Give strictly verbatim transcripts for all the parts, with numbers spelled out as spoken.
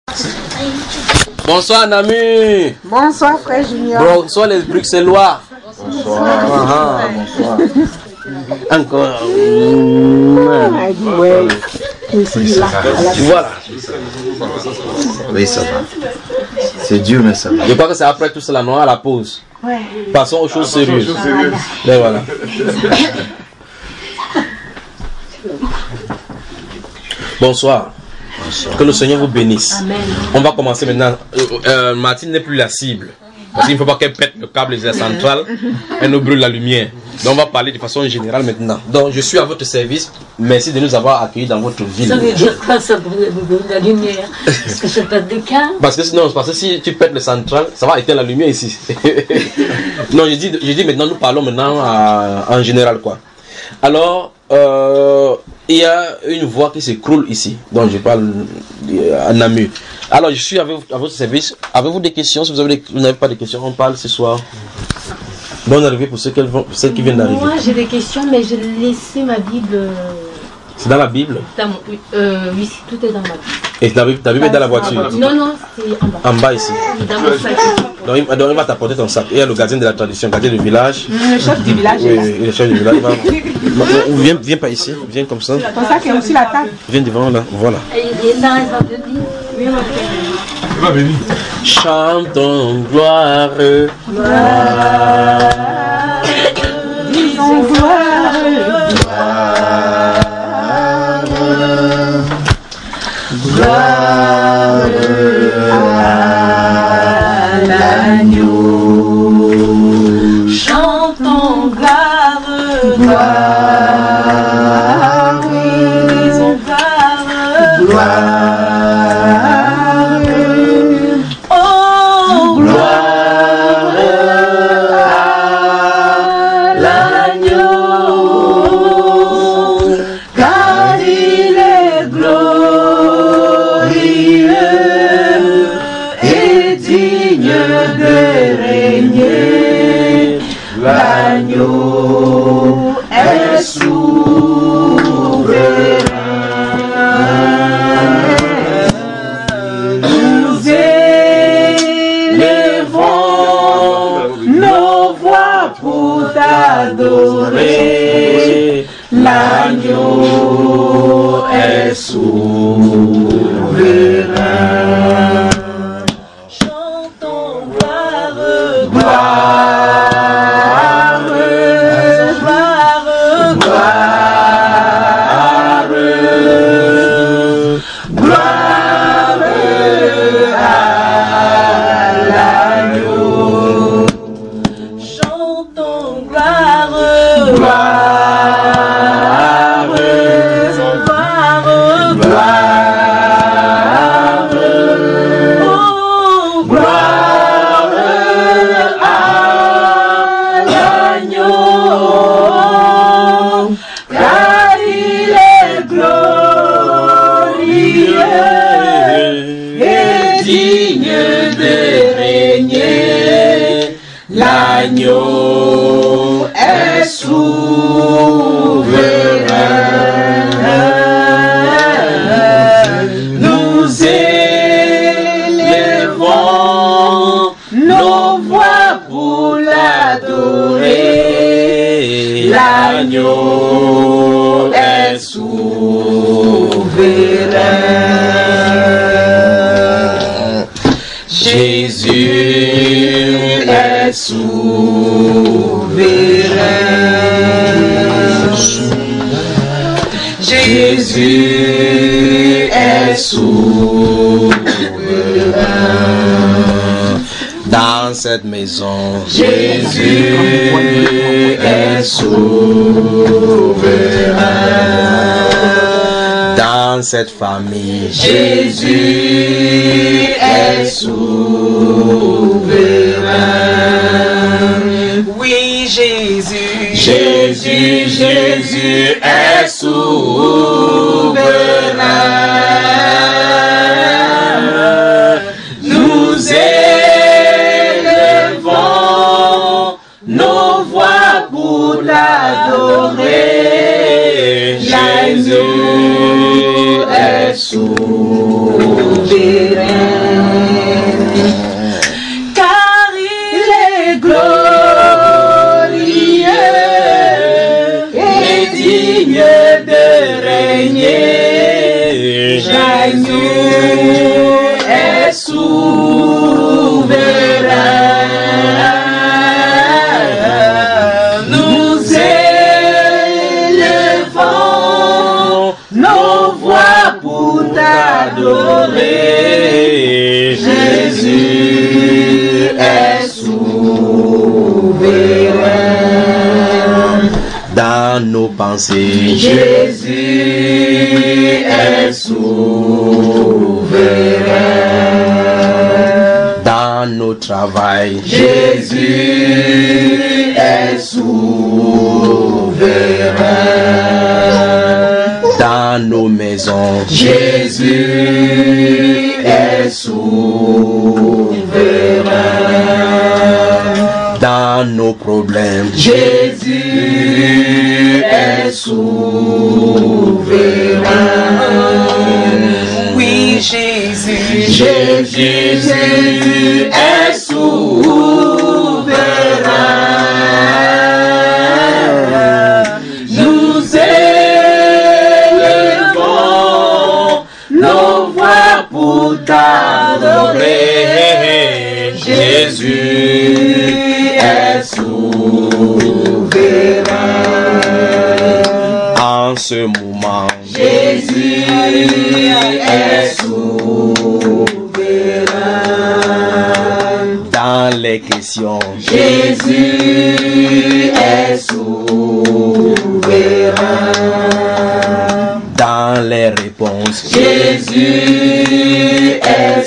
Bonsoir Nami. Bonsoir frère Junior. Bonsoir les Bruxellois. Bonsoir. Ah, ah. Bonsoir. Encore. Elle dit ouais. Oui, ça va. Voilà. Oui, ça va. C'est dur, mais ça va. Je crois que c'est après tout cela, non, à la pause. Ouais. Passons aux choses sérieuses. Voilà. Ben voilà. Bonsoir. Bonsoir. Que le Seigneur vous bénisse. Amen. On va commencer maintenant. Euh, euh, Martine n'est plus la cible. Parce qu'il ne faut pas qu'elle pète le câble de la centrale. Elle nous brûle la lumière. Donc on va parler de façon générale maintenant. Donc je suis à votre service. Merci de nous avoir accueillis dans votre ville. Ça veut dire quoi ça brûle la lumière? Parce que ça pète de câble? Parce que sinon, parce que si tu pètes le central, ça va éteindre la lumière ici. Non, je dis, je dis maintenant, nous parlons maintenant à, en général quoi. Alors, euh, il y a une voix qui s'écroule ici. Donc je parle à Namur. Alors je suis avec, à votre service. Avez-vous des questions? Si vous avez des, vous n'avez pas de questions, on parle ce soir. Bonne arrivée pour ceux qui, vont, ceux qui viennent d'arriver. Moi j'ai des questions, mais j'ai laissé ma Bible. C'est dans la Bible? Dans mon, euh, oui, tout est dans ma Bible. Et ta Bible, ta Bible est dans la voiture? Non, non, c'est en bas. En bas ici. Dans mon sac. Donc il, donc, il va t'apporter ton sac. Et il y a le gardien de la tradition, le gardien du village. Le chef du village Oui, est là. oui, le chef du village. Va. Viens, viens pas ici, viens comme ça. Ton sac est aussi la table. Viens devant là, voilà. Et il est dans la Bible. Oui, ma frère. Chantons gloire, Gloire. Disons gloire. Gloire. Gloire à l'agneau. Chantons gloire. Gloire. Disons gloire. Gloire. L'agneau est souverain. Nous élevons nos voix pour t'adorer. L'agneau est souverain. Chantons gloire, gloire. L'agneau est souverain. Nous élevons nos voix pour l'adorer. L'agneau est souverain. Jésus est souverain. Jésus est souverain. Dans cette maison, Jésus est souverain. Dans cette famille, Jésus est souverain. Oui, Jésus, Jésus, Jésus est souverain. Nous élevons nos voix pour l'adorer. Jésus est souverain. dans nos pensées. Jésus est souverain. Dans nos travails. Jésus est souverain. Dans nos maisons. Jésus est souverain. Dans nos problèmes. Jésus est souverain. Oui, Jésus. Jésus est souverain. Nous élevons nos voix pour t'adorer. Jésus est souverain. En ce moment. Jésus est souverain. Dans les questions. Jésus est souverain. Dans les réponses. Jésus est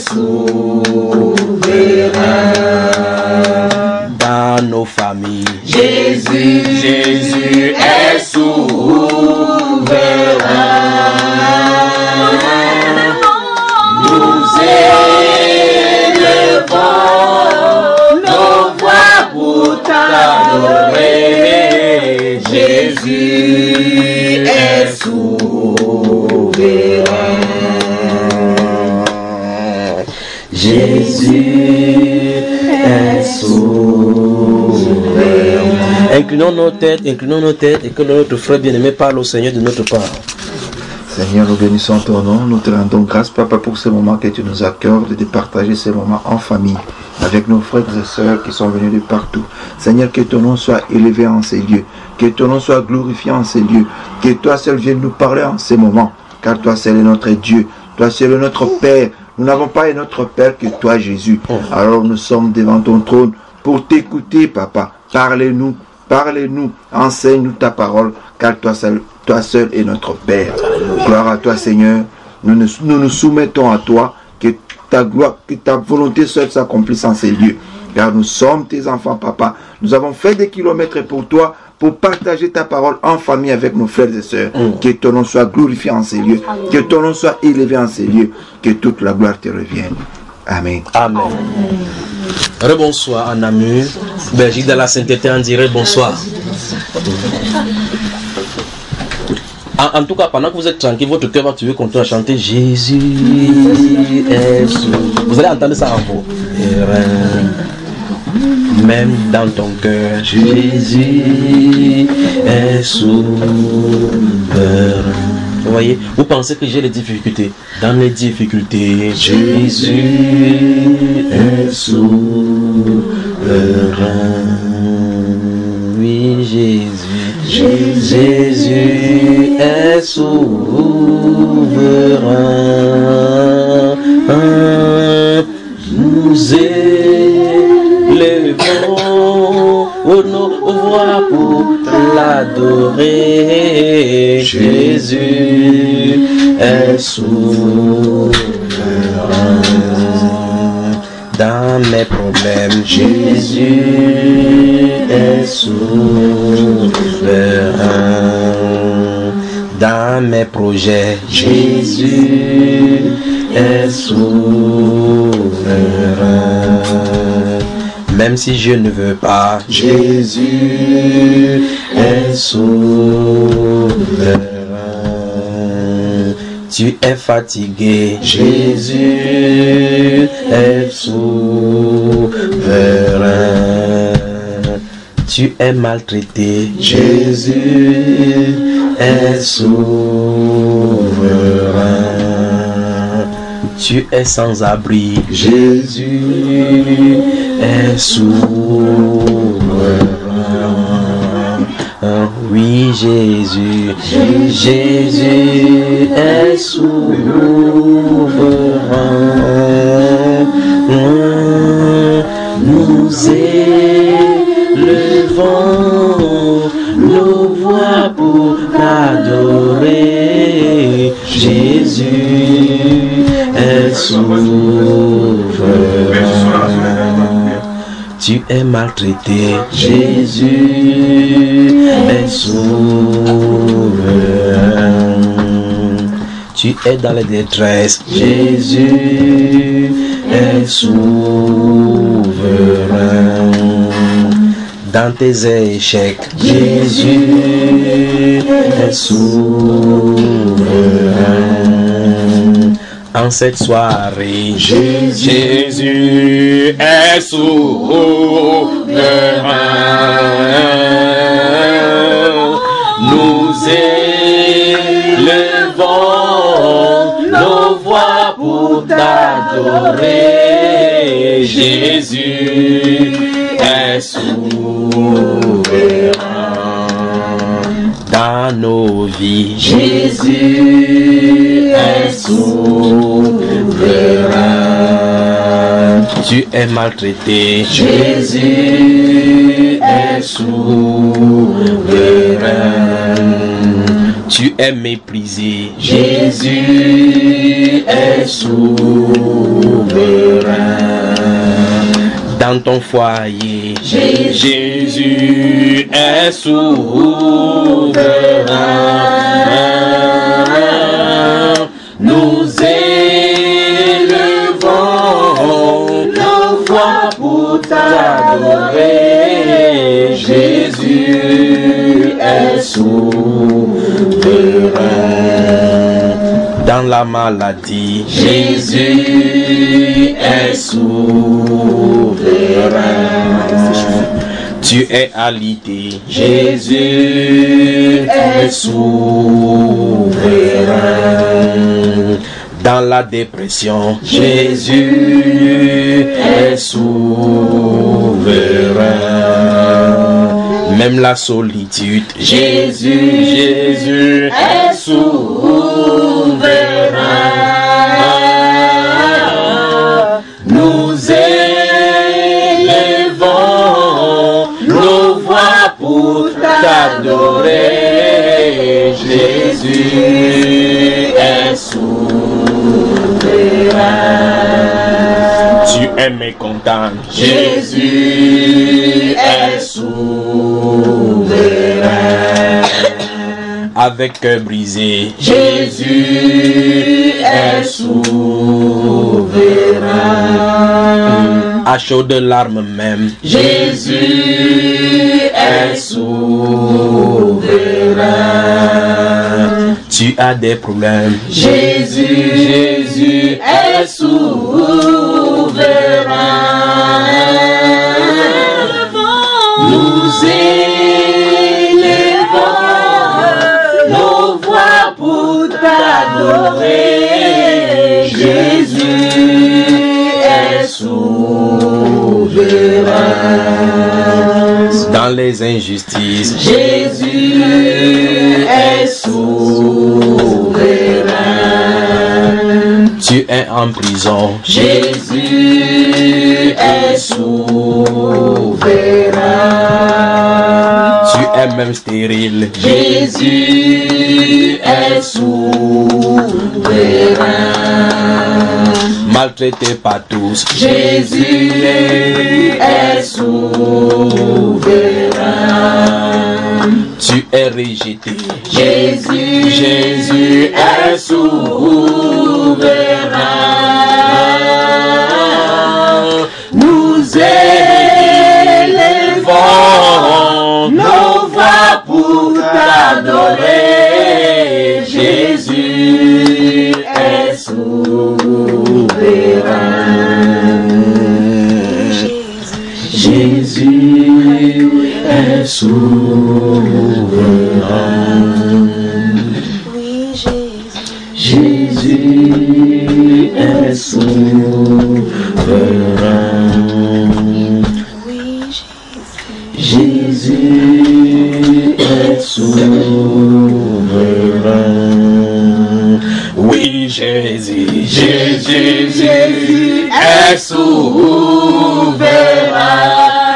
souverain. Dans nos familles. Jésus, Jésus est souverain. Nous élevons nos voix pour t'adorer. Jésus est souverain. Jésus est souverain. Inclinons nos têtes, inclinons nos têtes et que notre frère bien-aimé parle au Seigneur de notre part. Seigneur, nous bénissons ton nom, nous te rendons grâce, Papa, pour ce moment que tu nous accordes de partager ces moments en famille, avec nos frères et sœurs qui sont venus de partout. Seigneur, que ton nom soit élevé en ces lieux, que ton nom soit glorifié en ces lieux, que toi seul viennes nous parler en ces moments, car toi seul est notre Dieu, toi seul est notre Père. Nous n'avons pas un autre Père que toi, Jésus. Alors nous sommes devant ton trône pour t'écouter, Papa. Parlez-nous, parlez-nous, enseigne-nous ta parole, car toi seul, toi seul est notre Père. Gloire à toi, Seigneur. Nous nous, nous nous soumettons à toi, que ta gloire, que ta volonté seule s'accomplisse en ces lieux. Car nous sommes tes enfants, Papa. Nous avons fait des kilomètres pour toi, pour partager ta parole en famille avec nos frères et sœurs. Mm. Que ton nom soit glorifié en ces lieux. Que ton nom soit élevé en ces lieux. Que toute la gloire te revienne. Amen. Amen. Rebonsoir en Namur. Belgique de la sainteté en direct. Bonsoir. En, en tout cas, pendant que vous êtes tranquille, votre cœur va toujours continuer à chanter Jésus est souverain. Vous allez entendre ça en vous. Même dans ton cœur, Jésus est souverain. Vous voyez, vous pensez que j'ai des difficultés. Dans les difficultés, Jésus est souverain. Oui, Jésus, Jésus est souverain. Nous élevons nos voix pour l'adorer. Jésus est souverain. Dans mes problèmes, Jésus est souverain. Dans mes projets, Jésus est souverain. Même si je ne veux pas, Jésus est souverain. Tu es fatigué, Jésus est souverain. Tu es maltraité, Jésus est souverain. Tu es sans abri, Jésus est souverain. Oui, Jésus, Jésus est souverain. Nous élevons nos voix pour Tu es maltraité, Jésus est souverain. Tu es dans la détresse, Jésus est souverain. Dans tes échecs, Jésus est souverain. En cette soirée, Jésus, Jésus est souverain. Nous élevons nos voix pour t'adorer. Jésus est souverain. Dans nos vies, Jésus est souverain. Tu es maltraité, Jésus est souverain. Tu es méprisé, Jésus est souverain. Dans ton foyer, Jésus est souverain. Nous élevons nos voix pour t'adorer. Jésus est souverain. Dans la maladie, Jésus est souverain. Tu es alité, Jésus est souverain. Dans la dépression, Jésus est souverain. Même la solitude, Jésus, Jésus est souverain. Nous élevons nos voix pour t'adorer. Jésus est souverain. Tu es mécontent, Jésus est souverain. Avec cœur brisé, Jésus est souverain. À chaud de larmes même, Jésus est souverain. Tu as des problèmes, Jésus, Jésus est souverain. Nous élevons nos voix pour t'adorer. Jésus est souverain. Dans les injustices, Jésus est souverain. Tu es en prison, Jésus est souverain. Tu es même stérile, Jésus est souverain. Maltraité par tous, Jésus est souverain. Tu es rejeté, Jésus, Jésus est souverain. Nous élevons nos voix pour t'adorer. Jésus est souverain. Jésus est souverain. Jésus est souverain. Jésus est souverain. Oui, Jésus, Jésus, Jésus est souverain.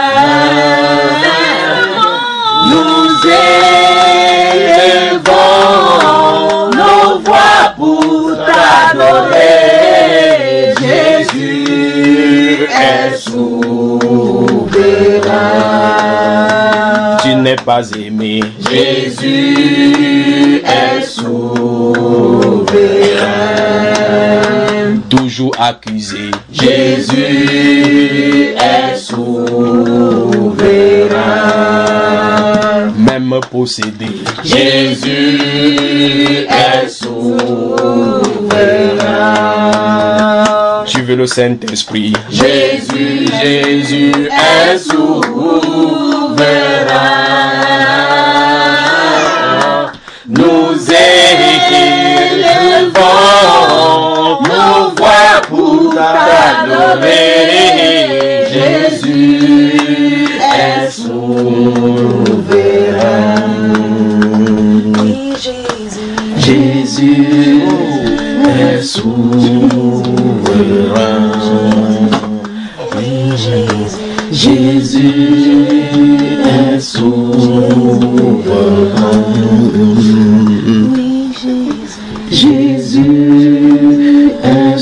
Nous élevons nos voix pour t'adorer. Jésus est souverain. Tu n'es pas aimé. Jésus est souverain. Toujours accusé. Jésus est souverain. Même possédé. Jésus est souverain. Tu veux le Saint-Esprit. Jésus, Jésus est souverain. Nous élevons nos voix pour t'adorer. Jésus est souverain. Jésus est souverain. Jésus est souverain. Jésus est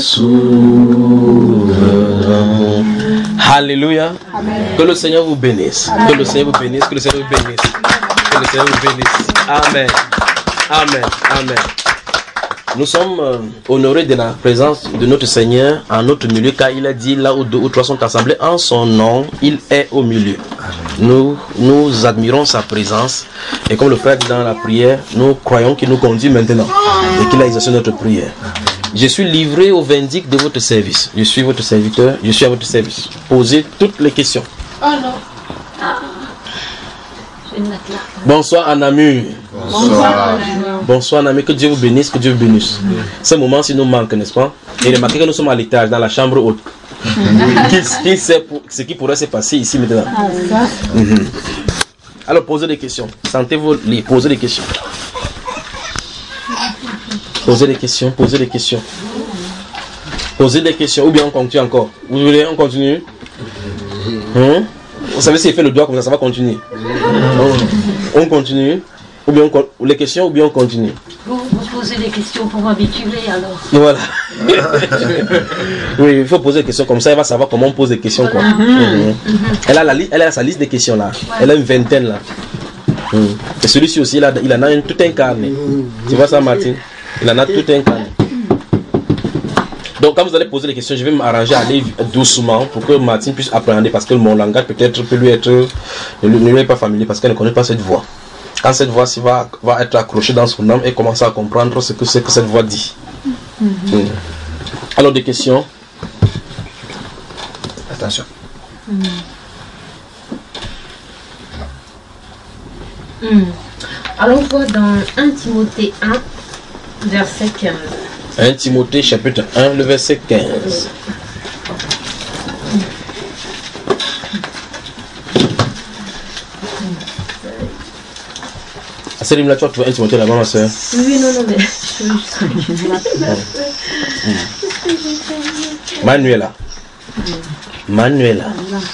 souverain. Alléluia. Que le Seigneur vous bénisse. Que le Seigneur vous bénisse. Que le Seigneur vous bénisse. Que le Seigneur vous bénisse. Amen. Amen. Amen. Nous sommes euh, honorés de la présence de notre Seigneur en notre milieu, car il a dit là où deux ou trois sont assemblés en son nom, il est au milieu. Nous, nous admirons sa présence et comme le frère dit dans la prière, nous croyons qu'il nous conduit maintenant et qu'il a exaucé notre prière. Je suis livré au vindicte de votre service. Je suis votre serviteur, je suis à votre service. Posez toutes les questions. Oh non. Ah. J'ai une note là. Bonsoir Anamur. Bonsoir. Bonsoir Anamur, que Dieu vous bénisse, que Dieu vous bénisse. Ce moment-ci nous manque, n'est-ce pas? Et remarquez que nous sommes à l'étage, dans la chambre haute. qui, qui sait pour, ce qui pourrait se passer ici maintenant? Mm-hmm. Alors posez des questions. Sentez-vous libre, posez des questions. Posez des questions, posez des questions. Posez des questions, ou bien on continue encore. Vous voulez, on continue? Hum? Vous savez, s'il fait le doigt comme ça, ça va continuer. On continue, ou bien on, les questions, ou bien on continue. Vous, vous posez des questions pour m'habituer alors. Voilà. Oui, il faut poser des questions comme ça, elle va savoir comment on pose des questions. Quoi. Mm-hmm. Elle, a la li- elle a sa liste de questions là. Elle a une vingtaine là. Mm. Et celui-ci aussi, il, a, il en a une, tout un carnet. Mm. Tu vois ça, Martine? Il en a tout un carnet. Donc, quand vous allez poser des questions, je vais m'arranger à aller doucement pour que Martine puisse apprendre parce que mon langage peut-être peut lui être ne lui est pas familier parce qu'elle ne connaît pas cette voix. Quand cette voix-ci va, va être accrochée dans son âme et commencer à comprendre ce que c'est que cette voix dit. Mm-hmm. Mm. Alors, des questions? Attention. Mm. Mm. Alors, on voit dans un Timothée un, verset quinze. un Timothée chapitre un, le verset quinze. Ah, Céline, là, tu vas trouver un Timothée là-bas, ma soeur. Oui, non, non, mais je Manuela. Manuela.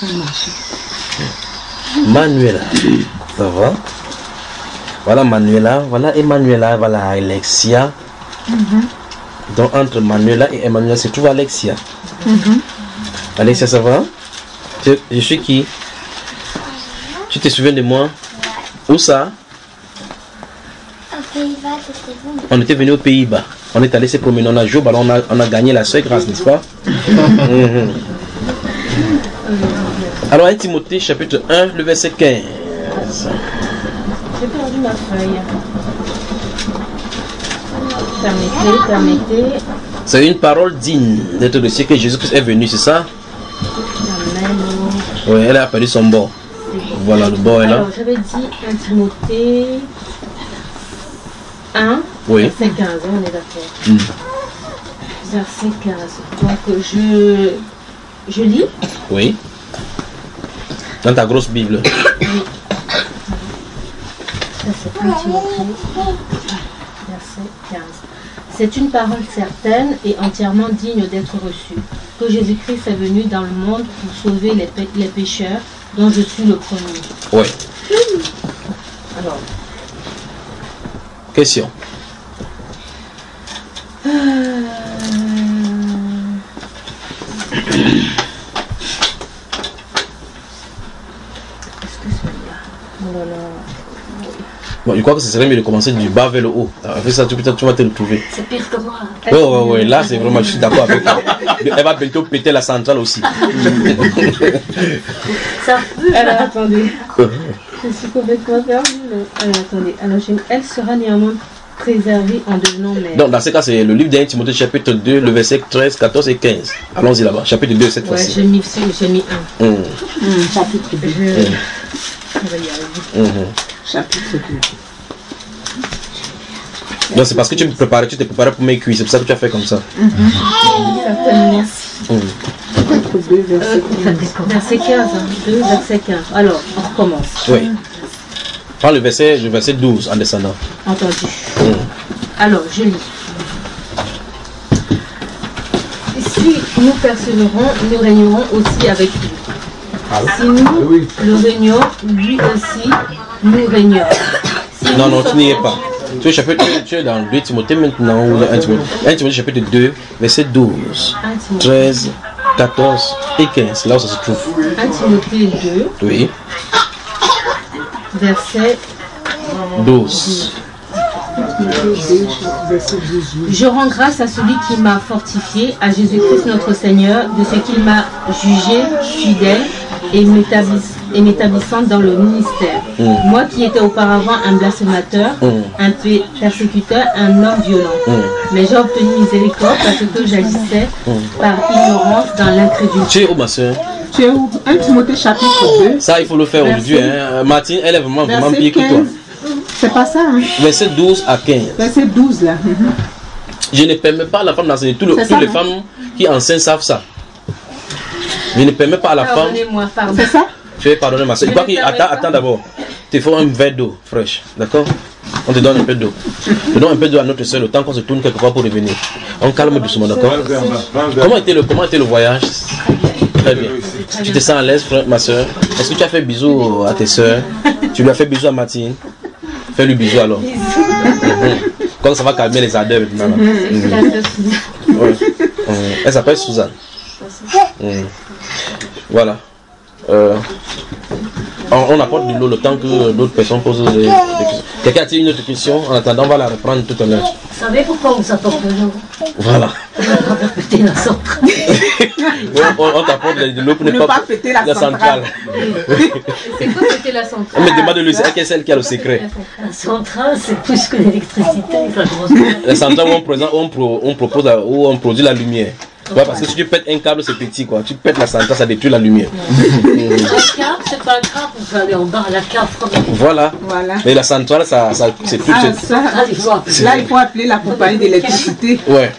Manuela. Ça va? Voilà Manuela, voilà Emmanuela, voilà Alexia. Mm-hmm. Donc entre Manuela et Emmanuela se trouve Alexia. Mm-hmm. Alexia, ça va? Je, je suis qui? Tu te souviens de moi? Où ça? Aux Pays-Bas, c'était vous. On était venu aux Pays-Bas. On est allé se promener, on a joué au ballon, on a, on a gagné la seule grâce, n'est-ce pas? Mm-hmm. Alors, un Timothée chapitre un, le verset quinze. J'ai perdu ma feuille. Permettez, permettez. C'est une parole digne d'être de ce que Jésus-Christ est venu, c'est ça? Amen. Oui, elle a perdu son bord. Voilà, le bord est là. Alors, j'avais dit un Timothée un, oui. Verset quinze, on est d'accord. Mm. Verset quinze. Donc, je, je lis. Oui. Dans ta grosse Bible. Oui. Ça, c'est un Timothée, verset quinze. C'est une parole certaine et entièrement digne d'être reçue, que Jésus-Christ est venu dans le monde pour sauver les, pé- les pécheurs, dont je suis le premier. Oui. Alors. Question. Euh... Bon, je crois que ce serait mieux de commencer du bas vers le haut. Avec ça, tu, tu vas te retrouver. C'est pire que moi. Oui, oui, oui. Là, c'est vraiment, je suis d'accord avec toi. Elle va bientôt péter la centrale aussi. Ça peut. Alors, attendez. Je suis complètement perdue. Alors, attendez. Alors, je- elle sera néanmoins préservée en devenant mère. Donc, dans ce cas, c'est le livre d'un Timothée, chapitre deux, le verset treize, quatorze et quinze. Allons-y là-bas. Chapitre deux, cette Ouais, fois-ci. j'ai mis, j'ai mis un. Hum, Hum, chapitre deux. Je... On va y arriver. hum. Chapitre deux. Donc, c'est parce que tu me préparais, tu t'es préparé pour mes cuisses. C'est pour ça que tu as fait comme ça. Certainement. Hum. Chapitre deux, verset Euh, verset quinze. Hein. deux, verset quinze. Alors, on recommence. Oui. Prends le verset, le verset douze en descendant. Entendu. Hum. Alors, je lis. Si nous persévérons, nous régnerons aussi avec lui. Si nous le régnons, lui aussi nous régnera. Si Non, nous non, tu sommes- n'y es pas. Tu es, chapitre, tu es dans deux Timothée maintenant, ou dans un Timothée, un Timothée chapitre deux, verset douze, un Timothée, treize, quatorze et quinze. Là où ça se trouve. un Timothée deux, Oui, verset douze. Je rends grâce à celui qui m'a fortifié, à Jésus-Christ notre Seigneur, de ce qu'il m'a jugé fidèle et m'établisse- et m'établissant dans le ministère. Mm. Moi qui étais auparavant un blasphémateur, Mm. un pe- persécuteur, un homme violent. Mm. Mais j'ai obtenu miséricorde parce que j'agissais par ignorance dans l'incrédulité. Tu es où, ma soeur? Tu es où? un Timothée chapitre deux. Ça, il faut le faire Merci. aujourd'hui. Hein. Martine, elle est vraiment, vraiment Verset pire que toi. quinze. C'est pas ça, hein? Verset douze à quinze. Verset douze là. Mhm. Je ne permets pas à la femme d'enseigner. Tout le- C'est Toutes ça, les hein. femmes qui enseignent savent ça. Je ne permets pas à la femme. Pardonnez-moi, pardon. C'est ça? Je vais pardonner ma soeur. Je Je crois ne qu'il permets attends, pas. attends d'abord. Il te faut un verre d'eau fraîche. D'accord? On te donne un peu d'eau. Je donne un peu d'eau à notre soeur le temps qu'on se tourne quelque part pour revenir. On calme doucement, d'accord? Comment était le, comment était le voyage? Très bien. Tu te sens à l'aise, frère, ma soeur? Est-ce que tu as fait bisous à tes soeurs? Tu lui as fait bisous à Martine? Fais-lui bisous alors. Mhm. Comme ça va calmer les ardeurs maintenant. là. Mhm. Ouais. Mhm. Elle s'appelle Suzanne. Mhm. Voilà. Euh, on, on apporte de l'eau le temps que d'autres personnes posent des, des questions. Quelqu'un a-t-il une autre question? En attendant, on va la reprendre tout à l'heure. Vous savez pourquoi on s'apporte de l'eau? Voilà. On va faire péter la centrale. on on, on t'apporte de l'eau pour Ne pas péter la centrale. C'est quoi c'était la centrale? Elle me demande de lui, c'est elle celle qui a le secret. La centrale, c'est plus que l'électricité avec la grosse. La centrale où on, présente, où on, pro- on propose, la- où on produit la lumière. Ouais, parce que si tu pètes un câble, c'est petit quoi. Tu pètes la centrale, ça détruit la lumière. Mhm. La cave, c'est pas grave, vous allez en bas à la cave. Voilà. Voilà. Mais la centrale, ça, ça, c'est plus. Ah, c'est- ça, Ah, il faut appeler. là, il faut appeler la compagnie d'électricité. Ouais.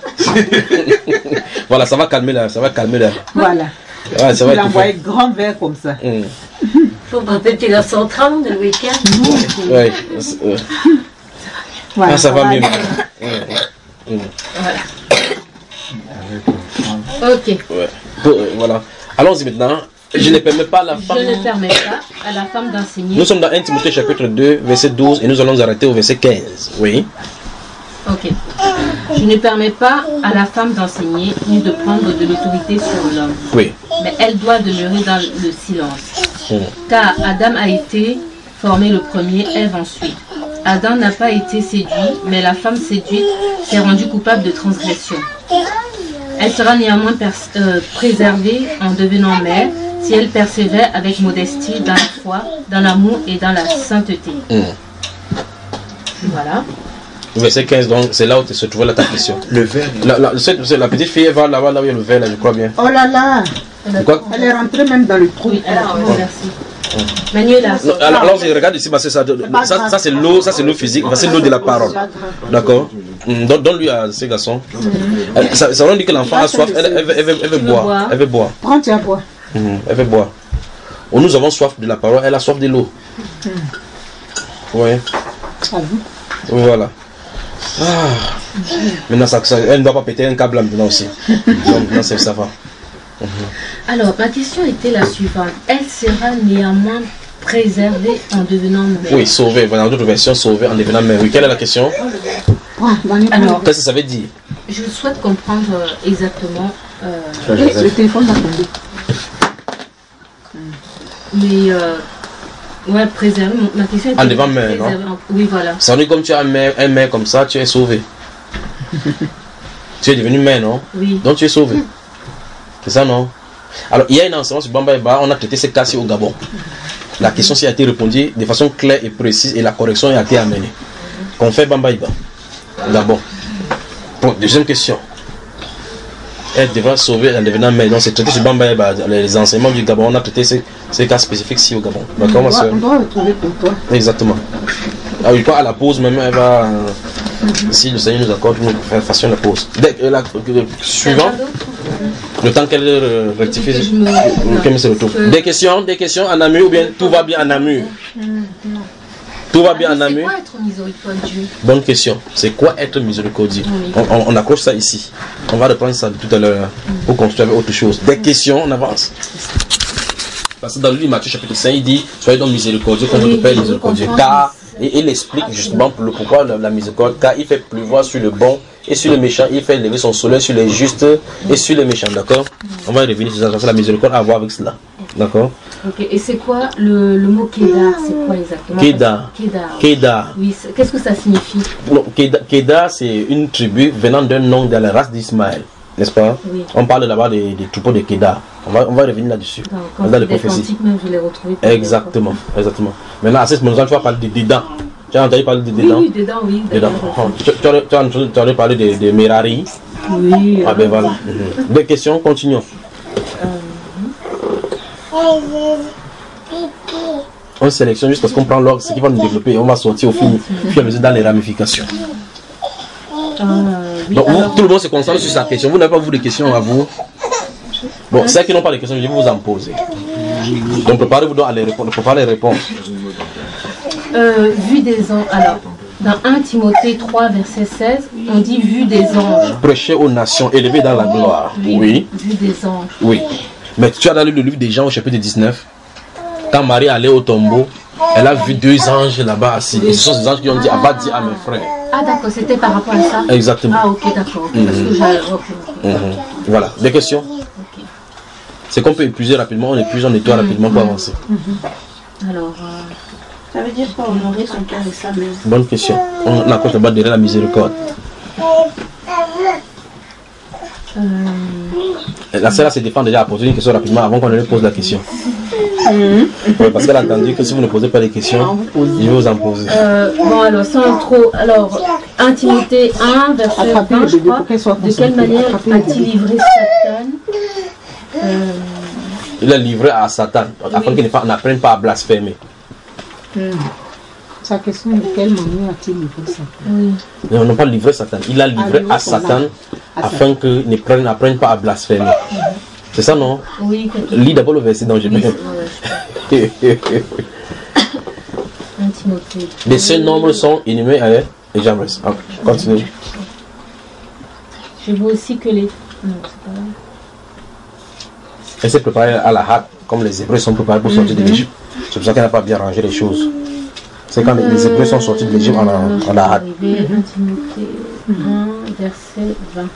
Voilà, ça va calmer la. Ça va calmer la. Voilà. Ouais, ça Tu va l'envoyer être. grand verre comme ça. Mmh. Faut pas péter la centrale le week-end. Ouais. c'est- euh, Voilà, Ah, ça va mieux. aller. Ok. Ouais. Bon, euh, voilà. Allons-y maintenant. Je ne permets pas à la Je femme. ne permets pas à la femme d'enseigner. Nous sommes dans un Timothée chapitre deux, verset douze, et nous allons arrêter au verset quinze. Oui. Ok. Je ne permets pas à la femme d'enseigner ni de prendre de l'autorité sur l'homme, Oui. mais elle doit demeurer dans le silence. Mmh. Car Adam a été formé le premier, Ève ensuite. Adam n'a pas été séduit, mais la femme séduite s'est rendue coupable de transgression. Elle sera néanmoins pers- euh, préservée en devenant mère si elle persévère avec modestie dans la foi, dans l'amour et dans la sainteté. Mmh. Voilà. Verset quinze, donc c'est là où se trouvait là ta question. Le verre. La, la, cette- cette- la petite fille elle va là-bas, là où il y a le verre, là, je crois bien. Oh là là, Quoi? elle est rentrée même dans le trou. Oui, alors, merci. Manuela. Non, alors, alors, je regarde ici, parce que ça, ça, ça c'est l'eau, ça c'est l'eau physique, c'est l'eau de la parole. D'accord. Mm, donne- Donne-lui à ces garçons. Elle- Ça, ça veut dire que l'enfant a soif, elle, elle, veut- elle, veut- elle veut Tu veux boire. boire? Elle veut boire. Prends, tu vas boire. Mhm, elle veut boire. Oh, nous avons soif de la parole, elle a soif de l'eau. Oui. Oui, voilà. Ah. Maintenant, ça, ça- elle ne doit pas péter un câble là maintenant aussi. Donc, maintenant, c'est- ça va. Alors, ma question était la suivante. Elle sera néanmoins préservée en devenant mère. Oui, sauver. Dans d'autres versions, sauver en devenant mère. Oui, quelle est la question? Prends, j'en ai pas. Alors, Qu'est-ce que ça veut dire? je souhaite comprendre euh, exactement, euh, Le téléphone va tomber. mais euh, Ouais, préserver. Ma question est En devant mère, non? Oui, voilà. Ça veut dire comme tu as un mère, un mère comme ça, tu es sauvé. Tu es devenu mère, non? Oui. Donc tu es sauvé. C'est ça, non? Alors, il y a une enseignement sur Bamba Eba, on a traité ces cas-ci au Gabon. La question s'y a été répondue de façon claire et précise et la correction a été amenée. Qu'on fait Bamba Eba au Gabon. Bon, deuxième question. Elle devra sauver en devenant mère. Donc c'est traité sur Bamba Eba, les enseignements du Gabon. On a traité ces, ces cas spécifiques ici au Gabon. D'accord, ma soeur? On doit retrouver pour toi. Exactement. Ah oui, à la pause, même elle va. Euh, si le Seigneur nous accorde, nous fassions la pause. Dès, euh, la, euh, suivant. Le temps qu'elle euh, rectifie, qu'elle se retrouve. Des questions, des questions en Namur ou bien tout va bien en Namur? Tout va bien en Namur? C'est quoi être miséricordieux? Bonne question. C'est quoi être miséricordieux? on, on, on accroche ça ici. On va reprendre ça tout à l'heure pour construire autre chose. Des questions, on avance. Parce que dans le livre Matthieu chapitre cinq, il dit soyez donc miséricordieux comme votre Père est miséricordieux. Car, et il explique justement pour le pourquoi la, la miséricorde, car il fait pleuvoir sur le bon et sur le méchant, il fait lever son soleil sur les justes et sur les méchants, d'accord? On va y revenir sur ça, la miséricorde à voir avec cela, d'accord? Ok, et c'est quoi le, le mot Kedar? C'est quoi exactement? Kedar. Kedar. Kedar. Oui, qu'est-ce que ça signifie? Non, Kedar, Kedar c'est une tribu venant d'un nom de la race d'Ismaël, n'est-ce pas? Oui. On parle là-bas des, des troupeaux de Kedar. On va, on va revenir là-dessus. Dans, dans les prophéties. Même, je l'ai retrouvé. Exactement, exactement. Maintenant, à ce moment-là, tu vas parler de dedans. Tu as entendu parler de dedans? Oui, oui, dedans, oui. Dedans. Tu, tu, as, tu as entendu parler de, de Merari? Oui. Ah ben voilà. Mm-hmm. Des questions, continuons. Euh... On sélectionne juste parce qu'on prend l'ordre, ce qui va nous développer et on va sortir au fur et à mesure dans les ramifications. Euh, oui, Donc, alors... vous, tout le monde se concentre sur sa question. Vous n'avez pas vous des questions à vous? Bon, ceux qui n'ont pas de questions, je vais vous en poser. Donc, préparez-vous donc à les répondre. Préparez les réponses. Euh, vue des anges. Alors, dans un Timothée trois, verset seize, on dit vue des anges. Prêcher aux nations, élevées dans la gloire. Oui. Oui. Vue des anges. Oui. Mais tu as dans le livre des Jean au chapitre dix-neuf, quand Marie allait au tombeau, elle a vu deux anges là-bas assis. Et ce sont ces anges qui ont dit, ah, va dire à mes frères. Ah d'accord, c'était par rapport à ça? Exactement. Ah ok, d'accord. Okay. Mm-hmm. Mm-hmm. Voilà. Des questions? Okay. C'est qu'on peut épuiser rapidement, on épuise, on nettoie mm-hmm. rapidement pour avancer. Mm-hmm. Alors... Euh... Ça veut dire quoi, honorer son père et sa mère? Bonne question. On accroche là-bas derrière la miséricorde. Euh... La sœur se défend déjà à poser une question rapidement avant qu'on ne lui pose la question. Mmh. Ouais, parce qu'elle a entendu que si vous ne posez pas de questions, je vais vous en poser. Euh, bon alors, sans trop... Alors, un Timothée un, verset vingt, je crois. De quelle manière a-t-il livré Satan? euh... Il a livré à Satan, afin oui. qu'il n'apprenne pas à blasphémer. Mmh. Sa question, de quelle manière a-t-il livré Satan? Oui. Non, non, pas livré Satan. Il a livré à, à Satan à afin qu'il n'apprenne pas à blasphémer. Mmh. C'est ça, non? Oui. Lis d'abord le verset dont je oui, vais. Les seuls nombres sont inhumés à elle. Et j'aimerais. Ah, continue. Je vois aussi que les. Non, c'est pas vrai. Elle s'est préparée à la hâte, comme les Hébreux sont préparés pour sortir mm-hmm. de l'Égypte. C'est pour ça qu'elle n'a pas bien rangé les choses. C'est quand euh, les Hébreux sont sortis de l'Égypte, on a, on a hâte. Timothée un, verset vingt.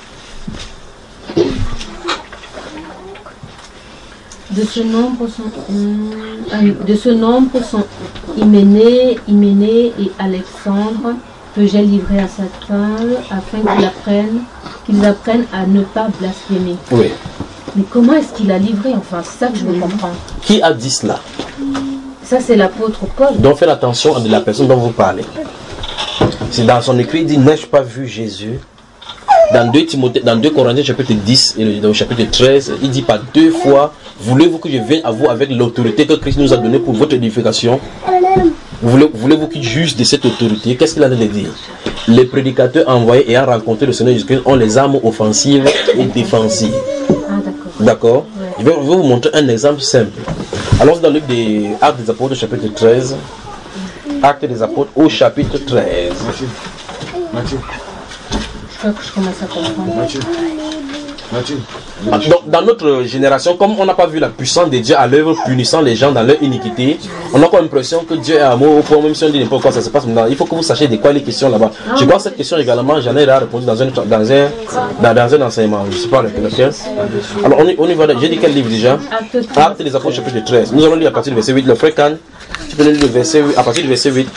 De ce nombre sont, euh, de ce nombre sont Hyménée, Hyménée et Alexandre que j'ai livré à Satan afin qu'ils apprennent, qu'ils apprennent à ne pas blasphémer. Oui. Mais comment est-ce qu'il a livré? Enfin, c'est ça que je veux comprendre. Qui a dit cela? Ça, c'est l'apôtre Paul. Donc, faites attention à la personne dont vous parlez. C'est dans son écrit, il dit, n'ai-je pas vu Jésus? Dans deux, Timothée, dans deux Corinthiens chapitre dix et dans le chapitre treize, il dit pas deux fois, voulez-vous que je vienne à vous avec l'autorité que Christ nous a donnée pour votre édification? Voulez-vous voulez qu'il juge de cette autorité? Qu'est-ce qu'il a de dire? Les prédicateurs envoyés ayant rencontré le Seigneur Jésus-Christ ont les armes offensives et défensives. Ah, d'accord. Ouais. Je, vais, je vais vous montrer un exemple simple. Alors dans le livre des Actes des Apôtres chapitre treize. Actes des Apôtres au chapitre treize. Mathieu. Mathieu. Je crois que je commence à comprendre. Mathieu. Mathieu. Donc, dans notre génération, comme on n'a pas vu la puissance de Dieu à l'œuvre punissant les gens dans leur iniquité, on a comme l'impression que Dieu est amour, au point même si on dit n'importe quoi, ça se passe maintenant. Il faut que vous sachiez de quoi les questions là-bas. Ah, je crois que cette question également, j'en ai répondu dans un, dans un, dans, dans un enseignement. Je ne sais pas lequel. Alors, on y, on y va. J'ai dit quel livre déjà? Actes des Apôtres chapitre treize. Nous allons lire à partir du verset huit. Le frère Khan, Tu peux lire le verset huit, à partir du verset huit.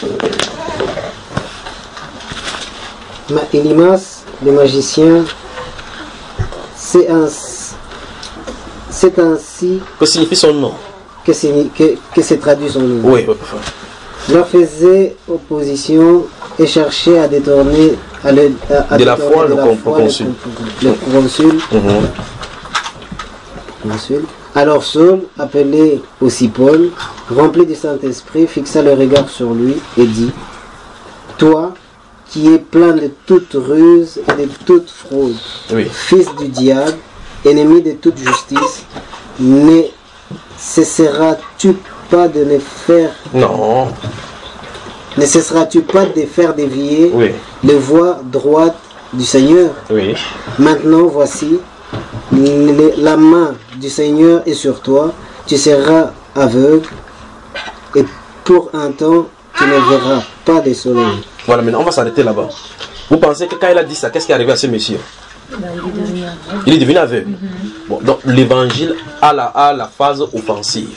Ma Elimas, le magicien, c'est ainsi, c'est ainsi que signifie son nom. Que, que, que se traduit son nom. Oui, oui. Leur faisait opposition et cherchait à détourner à le, à, à de la foi de le, la con, foi, consul. Le, le consul. Mm-hmm. consul. Alors Saul, appelé aussi Paul, rempli du Saint-Esprit, fixa le regard sur lui et dit: Toi, qui es plein de toute ruse et de toute fraude, oui. fils du diable, ennemi de toute justice, ne cesseras-tu pas de ne faire... Non. Ne cesseras-tu pas de faire dévier oui. les voies droites du Seigneur? Oui. Maintenant, voici, la main du Seigneur est sur toi, tu seras aveugle, et pour un temps, tu ne verras pas de soleil. Voilà, maintenant on va s'arrêter là-bas. Vous pensez que quand il a dit ça, qu'est-ce qui est arrivé à ce monsieur? Il est devenu aveugle. Mm-hmm. Bon, donc l'évangile a la, a la phase offensive.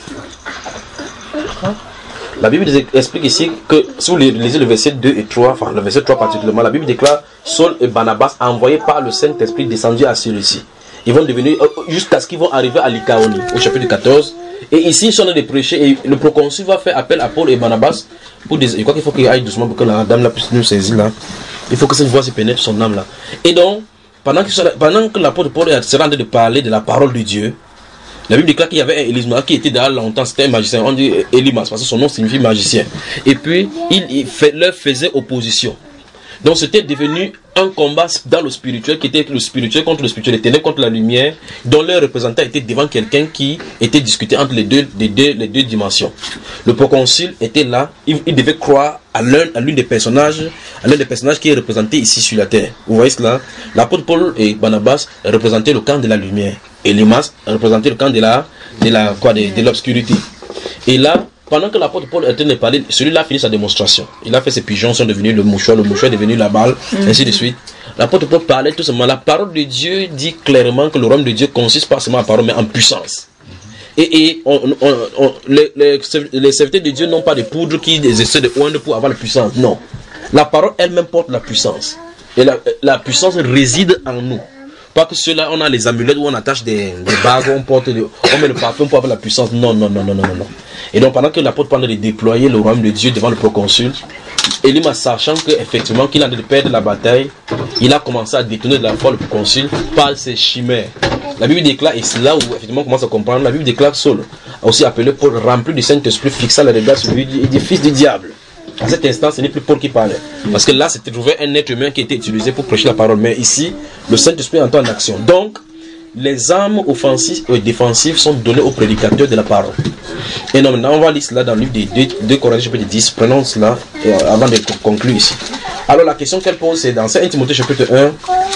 La Bible explique ici que, si vous lisez le verset deux et trois, enfin le verset trois particulièrement, la Bible déclare: Saul et Barnabas, envoyés par le Saint-Esprit, descendus à celui-ci. Ils vont devenir, jusqu'à ce qu'ils vont arriver à l'Icaonie, au chapitre quatorze. Et ici, ils sont en train de prêcher, et le proconsul va faire appel à Paul et Barnabas. Pour des, je crois qu'il faut qu'il aille doucement pour que la dame là puisse nous saisir là. Il faut que cette voix se pénètre son âme là. Et donc, pendant que, pendant que l'apôtre Paul sera en train de parler de la parole de Dieu, la Bible déclare qu'il y avait un Élisma qui était là longtemps, c'était un magicien. On dit Elimas parce que son nom signifie magicien. Et puis, il, il fait, leur faisait opposition. Donc c'était devenu un combat dans le spirituel, qui était le spirituel contre le spirituel, les ténèbres contre la lumière, dont leur représentant était devant quelqu'un qui était discuté entre les deux, les deux, les deux dimensions. Le proconsul était là, il, il devait croire à l'un, à l'une des personnages, à l'un des personnages qui est représenté ici sur la terre. Vous voyez cela? L'apôtre Paul et Barnabas représentaient le camp de la lumière, et Elimas représentait le camp de la, de la, quoi, de, de l'obscurité. Et là, pendant que l'apôtre Paul était en train de parler, celui-là a fini sa démonstration. Il a fait ses pigeons, sont devenus le mouchoir, le mouchoir est devenu la balle, mm-hmm. ainsi de suite. L'apôtre Paul parlait tout simplement. La parole de Dieu dit clairement que le royaume de Dieu consiste pas seulement en parole, mais en puissance. Et, et on, on, on, les, les, les serviteurs de Dieu n'ont pas de poudre qui essaient de oindre pour avoir la puissance. Non. La parole elle-même porte la puissance. Et la, la puissance réside en nous. Pas que ceux-là, on a les amulettes où on attache des, des bagues, on porte des, on met le parfum pour avoir la puissance. Non, non, non, non, non, non. Et donc, pendant que l'apôtre parle de déployer le royaume de Dieu devant le proconsul, Elimas, sachant qu'effectivement qu'il a de perdre la bataille, il a commencé à détourner de la foi le proconsul par ses chimères. La Bible déclare, et c'est là où effectivement on commence à comprendre, la Bible déclare que Saul, aussi appelé Paul, rempli du Saint-Esprit, fixa le regard sur lui, il dit fils du diable. À cet instant, ce n'est plus Paul qui parlait. Parce que là, c'était trouvé un être humain qui était utilisé pour prêcher la parole. Mais ici, le Saint-Esprit entre en action. Donc, les armes offensives et défensives sont données aux prédicateurs de la parole. Et non, maintenant, on va lire cela dans le livre des deux Corinthiens chapitre dix. Prenons cela euh, avant de conclure ici. Alors, la question qu'elle pose, c'est dans Saint Timothée chapitre un,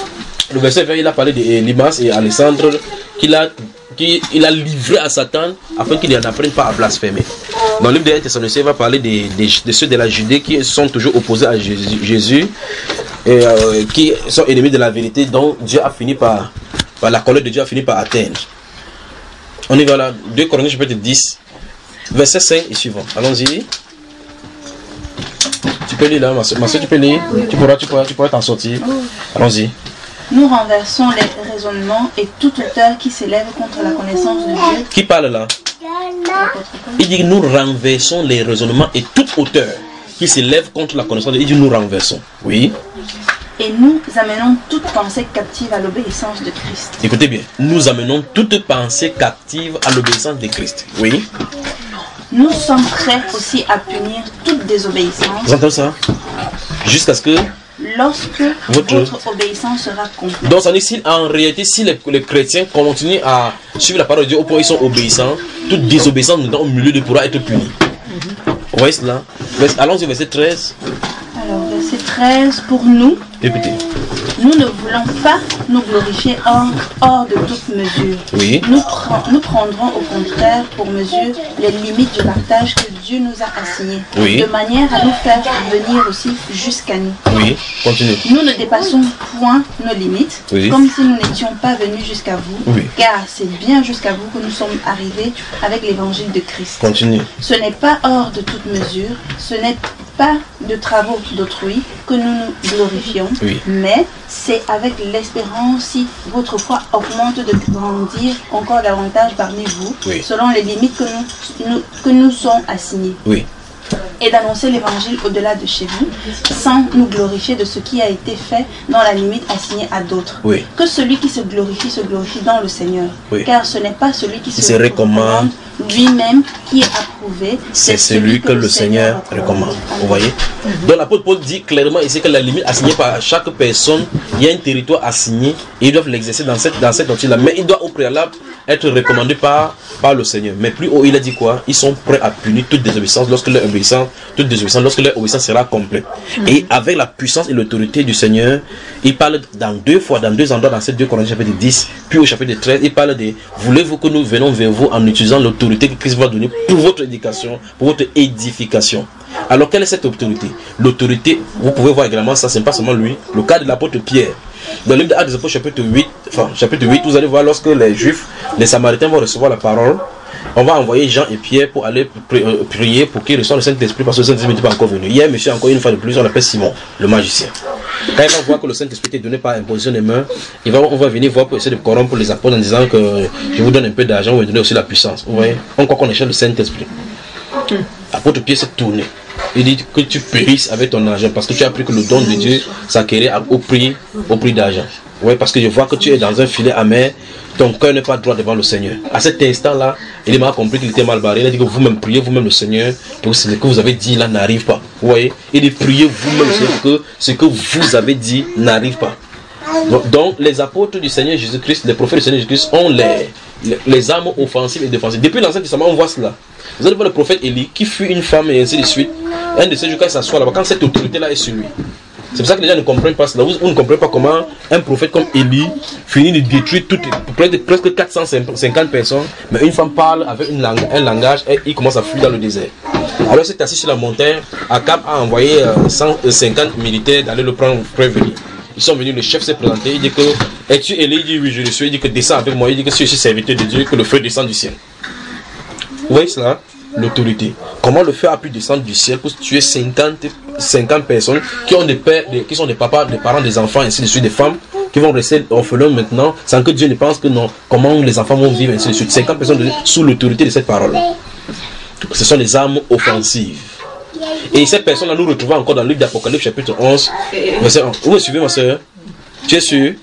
le verset vingt, il a parlé d'Elimas et Alexandre, qu'il a, qu'il a livré à Satan afin qu'il n'apprenne pas à blasphémer. Dans le livre de Thessaloniciens, il va parler de, de, de ceux de la Judée qui sont toujours opposés à Jésus, Jésus et euh, qui sont ennemis de la vérité, dont Dieu a fini par, par la colère de Dieu a fini par atteindre. On y va là, deux Corinthiens chapitre dix, verset cinq et suivant. Allons-y. Tu peux lire là, ma soeur, ma soeur, tu peux lire. Oui. Tu pourras, tu pourras, tu pourras t'en sortir. Oui. Allons-y. Nous renversons les raisonnements et toute hauteur qui s'élève contre la connaissance de Dieu. Qui parle là? Il dit nous renversons les raisonnements et toute hauteur qui s'élève contre la connaissance de Dieu. Il dit nous renversons. Oui. Et nous amenons toute pensée captive à l'obéissance de Christ. Écoutez bien. Nous amenons toute pensée captive à l'obéissance de Christ. Oui. Nous sommes prêts aussi à punir toute désobéissance. Vous entendez ça? Jusqu'à ce que lorsque votre, votre obéissance sera complète. Donc, ça dit, si, en réalité, si les, les chrétiens continuent à suivre la parole de Dieu au point où ils sont obéissants, toute désobéissance au milieu de pourra être punie. Mm-hmm. Vous voyez cela? Allons-y au verset treize. Alors, verset treize, pour nous, Répétez. nous ne voulons pas nous glorifier hors, hors de toute mesure. Oui. Nous, pre- nous prendrons au contraire pour mesure les limites du partage que Dieu nous a assigné, Oui. de manière à nous faire venir aussi jusqu'à nous. Oui, continue. Nous ne dépassons point nos limites, Oui. comme si nous n'étions pas venus jusqu'à vous, Oui. car c'est bien jusqu'à vous que nous sommes arrivés avec l'évangile de Christ. Continue. Ce n'est pas hors de toute mesure, ce n'est pas de travaux d'autrui que nous nous glorifions, Oui. mais c'est avec l'espérance si votre foi augmente de grandir encore davantage parmi vous, Oui. selon les limites que nous, nous- que nous sont assignées. Oui. Et d'annoncer l'évangile au-delà de chez vous, sans nous glorifier de ce qui a été fait dans la limite assignée à d'autres. Oui. Que celui qui se glorifie se glorifie dans le Seigneur, Oui. car ce n'est pas celui qui Qui se, se recommande lui-même qui est approuvé, C'est celui que le Seigneur recommande. Vous voyez? Donc l'apôtre Paul dit clairement ici que la limite assignée par chaque personne, il y a un territoire assigné et ils doivent l'exercer dans cette, dans cette doctrine-là. Mais il doit au préalable être recommandé par, par le Seigneur. Mais plus haut, il a dit quoi? Ils sont prêts à punir toute désobéissance lorsque leur obéissance, toute désobéissance, lorsque leur obéissance sera complète. Et avec la puissance et l'autorité du Seigneur, il parle dans deux fois, dans deux endroits, dans ces deux Corinthiens chapitre dix, puis au chapitre treize, il parle de voulez-vous que nous venons vers vous en utilisant l'autorité que Christ va donner pour votre éducation, pour votre édification. Alors quelle est cette autorité? L'autorité, vous pouvez voir également ça, c'est pas seulement lui, le cas de l'apôtre Pierre. Dans le livre d'Actes des Apôtres chapitre huit, enfin chapitre huit, vous allez voir lorsque les Juifs, les Samaritains vont recevoir la parole, on va envoyer Jean et Pierre pour aller prier pour qu'ils reçoivent le Saint-Esprit parce que le Saint-Esprit n'est pas encore venu. Hier, monsieur, encore une fois de plus, on l'appelle Simon, le magicien. Quand il va voir que le Saint-Esprit est donné par imposition des mains, il va, on va venir voir pour essayer de corrompre les apôtres en disant que je vous donne un peu d'argent, on va donner aussi la puissance. Vous voyez? On croit qu'on échelle le Saint-Esprit. L'apôtre Pierre s'est tourné. Il dit que tu périsses avec ton argent parce que tu as appris que le don de Dieu s'acquérait au prix, au prix d'argent. Oui, parce que je vois que tu es dans un filet amer, ton cœur n'est pas droit devant le Seigneur. À cet instant-là, il m'a compris qu'il était mal barré. Il a dit que vous-même priez, vous-même le Seigneur, que ce que vous avez dit là n'arrive pas. Vous voyez? Il dit priez vous-même que ce que vous avez dit n'arrive pas. Donc, donc, les apôtres du Seigneur Jésus-Christ, les prophètes du Seigneur Jésus-Christ ont les, les, les armes offensives et défensives. Depuis l'Ancien Testament, on voit cela. Vous allez voir le prophète Élie qui fut une femme et ainsi de suite. Un de ces jours, quand il s'assoit là-bas, quand cette autorité-là est sur lui. C'est pour ça que les gens ne comprennent pas cela. Vous, vous ne comprenez pas comment un prophète comme Élie finit de détruire toutes, presque, presque quatre cent cinquante personnes, mais une femme parle avec une langue, un langage et il commence à fuir dans le désert. Alors c'est assis sur la montagne, Akab a envoyé euh, cent cinquante militaires d'aller le prendre prévenir. Ils sont venus, le chef s'est présenté, il dit que es-tu Élie? Il dit oui, je le suis. Il dit que descends avec moi. Il dit que si je suis serviteur de Dieu, que le feu descend du ciel. Vous voyez cela? L'autorité. Comment le feu a pu descendre du ciel pour tuer cinquante, cinquante personnes qui ont des pères, des, qui sont des papas, des parents, des enfants, ainsi de suite, des femmes qui vont rester orphelins maintenant, sans que Dieu ne pense que non, comment les enfants vont vivre, ainsi de suite. cinquante personnes de, sous l'autorité de cette parole. Ce sont des armes offensives. Et ces personnes-là, nous retrouvons encore dans le livre d'Apocalypse, chapitre onze, verset un. Vous me suivez, ma soeur? Tu es sûr?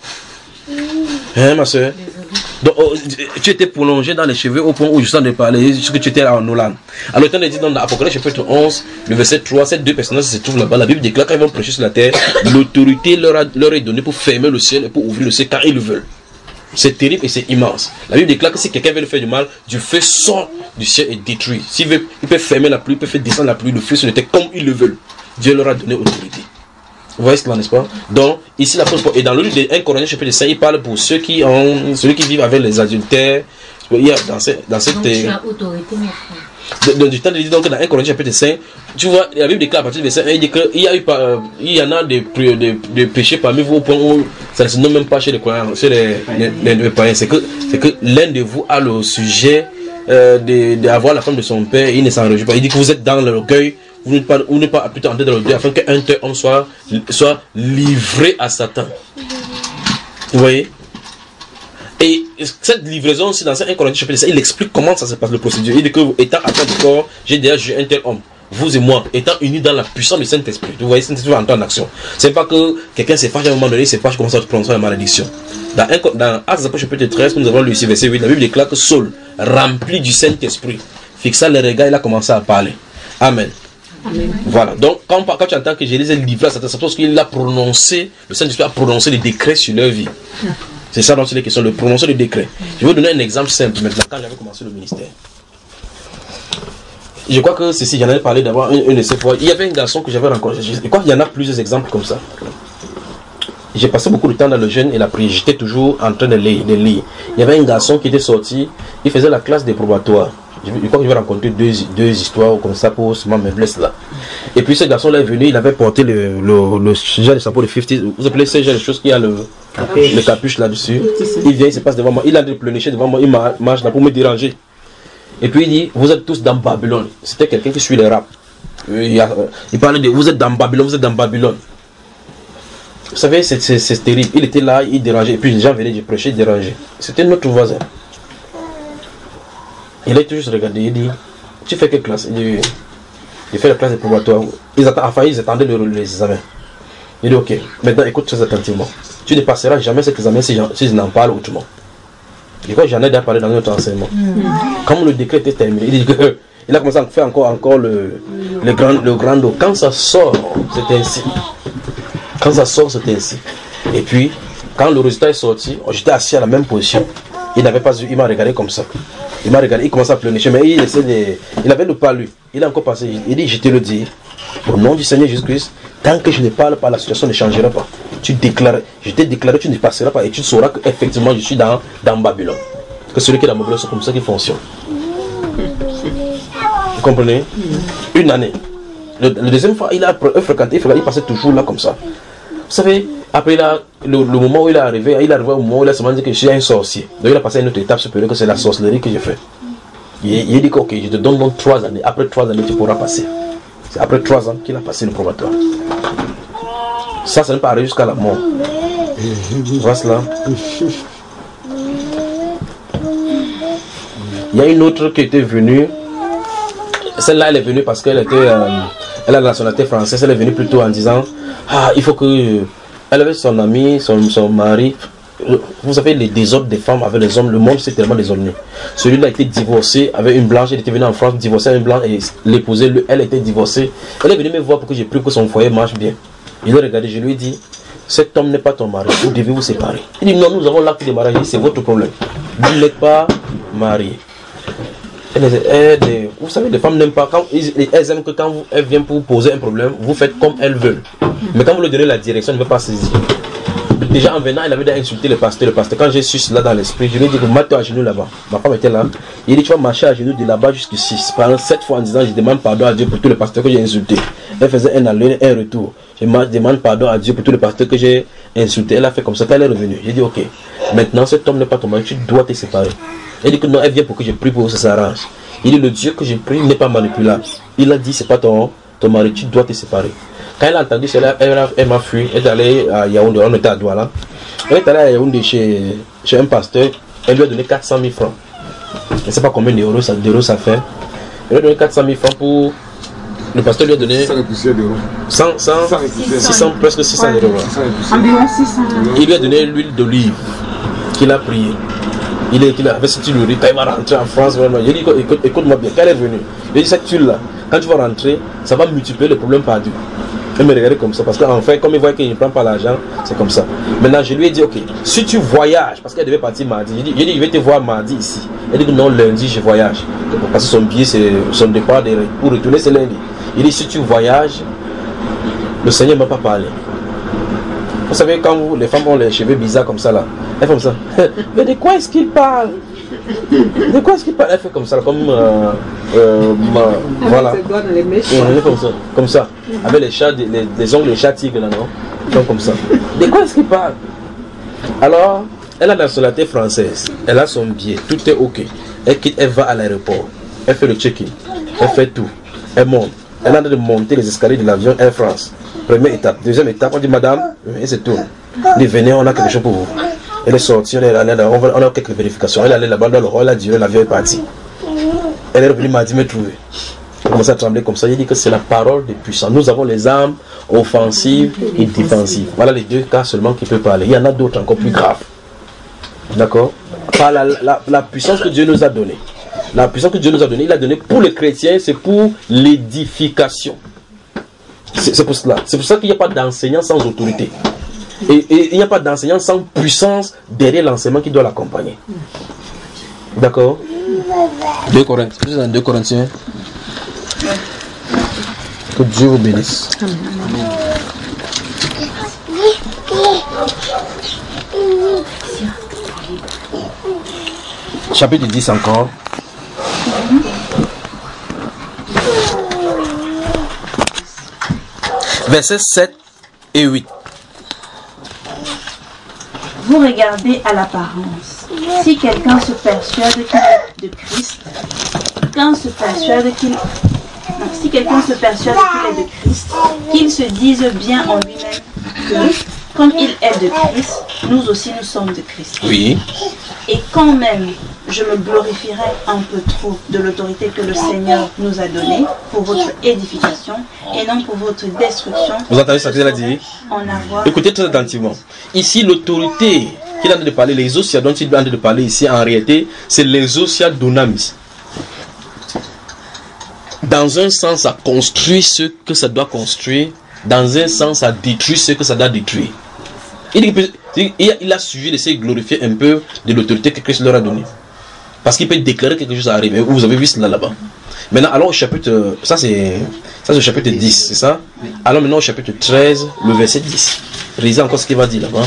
Hein, ma soeur? Donc, oh, tu étais prolongé dans les cheveux au point où je sens de parler, ce que tu étais en Hollande. Alors, étant dit dans l'Apocalypse chapitre onze, le verset trois, ces deux personnages se trouvent là-bas. La Bible déclare quand ils vont prêcher sur la terre, l'autorité leur, a, leur est donnée pour fermer le ciel et pour ouvrir le ciel quand ils le veulent. C'est terrible et c'est immense. La Bible déclare que si quelqu'un veut le faire du mal, du feu sort du ciel et détruit. S'il veut, il peut fermer la pluie, il peut faire descendre la pluie, le feu sur la terre comme ils le veulent. Dieu leur a donné autorité. Vous voyez cela, n'est-ce pas? Donc, ici, la pause, et dans le livre de un Corinthiens chapitre cinq, il parle pour ceux qui ont, ceux qui vivent avec les adultères. Il y a dans, ce, dans cette. Donc, tu as autorité, mon frère. De, de, du temps de dire donc dans un Corinthiens chapitre cinq, tu vois, la Bible déclare à partir du verset un, il dit qu'il y a eu, euh, il y en a des, des, des péchés parmi vous au point où ça ne se nomme même pas chez les croyants, chez les, les, les, les païens. C'est que, c'est que l'un de vous a le sujet euh, d'avoir la femme de son père et il ne s'en réjouit pas. Il dit que vous êtes dans l'orgueil. Vous n'êtes pas, vous n'êtes pas plutôt entrer dans le Dieu afin qu'un tel homme soit, soit livré à Satan. Vous voyez? Et cette livraison aussi dans un Corinthiens chapitre cinq, il explique comment ça se passe le procédure. Il dit que étant atteint du corps, j'ai déjà jugé un tel homme. Vous et moi, étant unis dans la puissance du Saint-Esprit. Vous voyez, Saint-Esprit va entrer en action. C'est pas que quelqu'un se fâche à un moment donné, il se fâche, commence à prononcer la malédiction. Dans, un, dans Actes des Apôtres chapitre treize, nous avons lu ici verset huit, la Bible déclare que Saul, rempli du Saint-Esprit, fixa les regards, il a commencé à parler. Amen. Amen. Voilà. Donc, quand, quand tu entends que Jésus est livré à Satan, c'est parce qu'il a prononcé, le Saint-Esprit a prononcé des décrets sur leur vie. C'est ça dont il est question, de prononcer le décret. Je vais vous donner un exemple simple maintenant, quand j'avais commencé le ministère. je crois que ceci, j'en avais parlé d'abord une, une de ces fois. Il y avait un garçon que j'avais rencontré. Je crois qu'il y en a plusieurs exemples comme ça. J'ai passé beaucoup de temps dans le jeûne et la prière. J'étais toujours en train de lire, de lire. Il y avait un garçon qui était sorti, il faisait la classe des probatoires. Je, je crois que je vais rencontrer deux, deux histoires comme ça pour seulement me blesser là. Et puis ce garçon-là est venu, il avait porté le, le, le genre de chapeau de cinquante. Vous appelez ce genre de choses qui a le capuche, le capuche là-dessus. Il vient, il se passe devant moi. Il a de pleurnicher devant moi, il marche là pour me déranger. Et puis il dit, vous êtes tous dans Babylone. C'était quelqu'un qui suit les rap. Il, a, il parlait de, vous êtes dans Babylone, vous êtes dans Babylone. Vous savez, c'est terrible. Il était là, il dérangeait. Et puis les gens venaient, je prêchais, déranger. C'était notre voisin. Il a toujours regardé, il dit, tu fais quelle classe? Il dit, il fait la classe de probatoire. Ils attendaient, enfin, ils attendaient le, les examens. Il dit, ok, maintenant écoute très attentivement. Tu ne passeras jamais cet examen si, si je n'en parle autrement. Et quoi, j'en ai déjà parlé dans notre enseignement. Mm. Comme le décret était terminé, il dit que il a commencé à faire encore, encore le, le, grand, le grand dos. Quand ça sort, c'est ainsi. Quand ça sort, c'est ainsi. Et puis, quand le résultat est sorti, j'étais assis à la même position. Il n'avait pas, il m'a regardé comme ça. Il m'a regardé, il commençait à pleurnicher, mais il essaie de, il avait le pas lui. Il a encore passé, il dit, je te le dis, au nom du Seigneur Jésus-Christ, tant que je ne parle pas, la situation ne changera pas. Tu déclares, je t'ai déclaré, tu ne passeras pas et tu sauras qu'effectivement je suis dans, dans Babylone. Que celui qui est dans Babylone, c'est comme ça qu'il fonctionne. Vous comprenez? Une année. Le, le deuxième fois, il a fréquenté, il, il passait toujours là comme ça. Vous savez, après là, le, le moment où il est arrivé, il est arrivé au moment où il a seulement dit que je suis un sorcier. Donc il a passé à une autre étape supérieure, que c'est la sorcellerie que j'ai fait. Il, il a dit que ok, je te donne donc trois années. Après trois années, tu pourras passer. C'est après trois ans qu'il a passé le probatoire. Ça, ça n'est pas arrivé jusqu'à la mort. Voilà cela. Il y a une autre qui était venue. Celle-là, elle est venue parce qu'elle était, euh, elle a la nationalité française. Elle est venue plutôt en disant, ah, il faut que... Elle avait son ami, son, son mari. Vous savez, les désordres des femmes avec les hommes, le monde s'est tellement désordonné. Celui-là a été divorcé avec une blanche. Elle était venue en France, divorcée avec une blanche et l'épousée, elle était divorcée. Elle est venue me voir pour que j'ai pris que son foyer marche bien. Il a regardé, je lui ai dit, cet homme n'est pas ton mari, vous devez vous séparer. Il dit, non, nous avons l'acte de mariage, c'est votre problème. Vous n'êtes pas marié. Elle, elle, elle, vous savez, les femmes n'aiment pas, quand, elles aiment que quand vous, elles viennent pour vous poser un problème, vous faites comme elles veulent. Mais quand vous leur donnez la direction, elle ne veut pas saisir. Déjà en venant, il avait insulté le pasteur. Le pasteur, quand j'ai su cela dans l'esprit, je lui ai dit, mets-toi à genoux là-bas. Ma femme était là. Il dit, tu vas marcher à genoux de là-bas jusqu'ici. Pendant sept fois en disant, je demande pardon à Dieu pour tous les pasteurs que j'ai insultés. Elle faisait un aller, un retour. Je demande pardon à Dieu pour tous les pasteurs que j'ai insultés. Elle a fait comme ça. Quand elle est revenue, j'ai dit, ok, maintenant cet homme n'est pas ton mari, tu dois te séparer. Elle dit que non, elle vient pour que je prie pour que ça s'arrange. Il dit, le Dieu que je prie n'est pas manipulable. Il a dit, c'est pas ton, ton mari, tu dois te séparer. Quand elle a entendu cela, elle, elle, elle m'a fui. Elle est allée à Yaoundé, on était à Douala. Elle est allée à Yaoundé chez, chez un pasteur. Elle lui a donné quatre cent mille francs. Je ne sais pas combien d'euros ça, d'euros ça fait. Elle lui a donné quatre cent mille francs pour... Le pasteur lui a donné... cent, cent, six cents, presque six cents euros. Environ six cents. Il lui a donné l'huile d'olive qu'il a prié. Il est avec cette huile, quand il va rentrer en France, vraiment, il dit, écoute, écoute-moi bien, quand elle est venue, il dit, cette huile-là, quand tu vas rentrer, ça va multiplier le problème par deux. Elle me regardait comme ça, parce qu'en fait, comme il voit qu'il ne prend pas l'argent, c'est comme ça. Maintenant, je lui ai dit, ok, si tu voyages, parce qu'elle devait partir mardi, j'ai dit, dit, je vais te voir mardi ici. Elle dit que non, lundi, je voyage. Parce que son billet, c'est son départ de, pour retourner, c'est lundi. Il dit, si tu voyages, le Seigneur ne m'a pas parlé. Vous savez, quand vous, les femmes ont les cheveux bizarres comme ça, là, elles font comme ça. Mais de quoi est-ce qu'il parle? De quoi est-ce qu'il parle? Elle fait comme ça, comme... Euh, euh, ma, voilà. Elle fait comme ça, comme ça. Avec les chats, les, les ongles, les chats tigres, là, non? Ils font comme ça. De quoi est-ce qu'il parle? Alors, elle a la nationalité française. Elle a son billet, tout est ok. Elle quitte, elle va à l'aéroport. Elle fait le check-in. Elle fait tout. Elle monte. Elle a de monter les escaliers de l'avion Air France. Première étape. Deuxième étape, on dit madame, et c'est tout. Elle dit venez, on a quelque chose pour vous. Elle est sortie, on, est allé, on, va, on a quelques vérifications. Elle est allée là-bas dans le hall, elle a duré, l'avion est parti. Elle est revenue, m'a dit me trouver. Elle commence à trembler comme ça. Il dit que c'est la parole des puissants. Nous avons les armes offensives et défensives. Voilà les deux cas seulement qui peuvent parler. Il y en a d'autres encore plus graves. D'accord? Par la, la, la puissance que Dieu nous a donnée. La puissance que Dieu nous a donnée, il a donné pour les chrétiens, c'est pour l'édification. C'est pour cela. C'est pour ça qu'il n'y a pas d'enseignant sans autorité. Et, et il n'y a pas d'enseignant sans puissance derrière l'enseignement qui doit l'accompagner. D'accord? deux Corinthiens. deux Corinthiens. Que Dieu vous bénisse. Chapitre dix encore. Versets sept et huit. Vous regardez à l'apparence. Si quelqu'un se persuade qu'il est de Christ, quelqu'un se persuade qu'il non, si quelqu'un se persuade qu'il est de Christ, qu'il se dise bien en lui-même que, comme il est de Christ, nous aussi nous sommes de Christ. Oui. Et quand même, je me glorifierai un peu trop de l'autorité que le Seigneur nous a donnée pour votre édification et non pour votre destruction. Vous entendez ce qu'il a dit? En avoir... Écoutez très attentivement. Ici, l'autorité qu'il a de parler, les osia dont il a de parler ici, en réalité, c'est les osia dunamis. Dans un sens, à construire ce que ça doit construire. Dans un sens, à détruire ce que ça doit détruire. Il, il, il a suivi de se glorifier un peu de l'autorité que Christ leur a donnée. Parce qu'il peut déclarer quelque chose arrive. Vous avez vu cela là-bas. Maintenant, allons au chapitre... Ça, c'est ça c'est le chapitre dix, c'est ça? Alors maintenant au chapitre treize, le verset dix. Lisez encore ce qu'il va dire là-bas.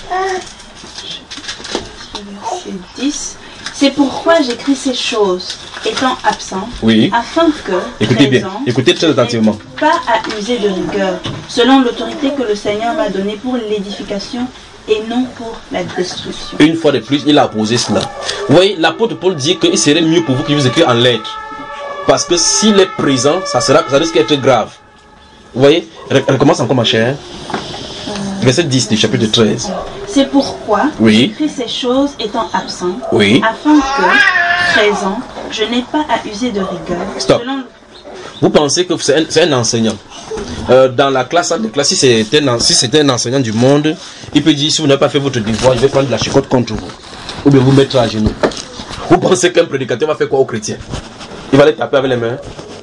Verset dix. C'est pourquoi j'écris ces choses, étant absent, oui. afin que, écoutez présent, bien, écoutez très attentivement. Pas à user de rigueur, selon l'autorité que le Seigneur m'a donnée pour l'édification et non pour la destruction. Une fois de plus, il a posé cela. Vous voyez, l'apôtre Paul dit qu'il serait mieux pour vous qu'il vous écrit en lettres. Parce que s'il est présent, ça, sera, ça risque d'être grave. Vous voyez, recommence encore ma chère. Euh... Verset dix du chapitre treize. C'est pourquoi oui. j'écris ces choses étant absent, oui. afin que, présent, je n'ai pas à user de rigueur. Stop. Selon... Vous pensez que c'est un, un enseignant. Euh, dans la classe, de classe si c'était un, si un enseignant du monde, il peut dire, si vous n'avez pas fait votre devoir, je vais prendre de la chicotte contre vous. Ou bien vous mettre à genoux. Vous pensez qu'un prédicateur va faire quoi aux chrétiens? Il va les taper avec les mains.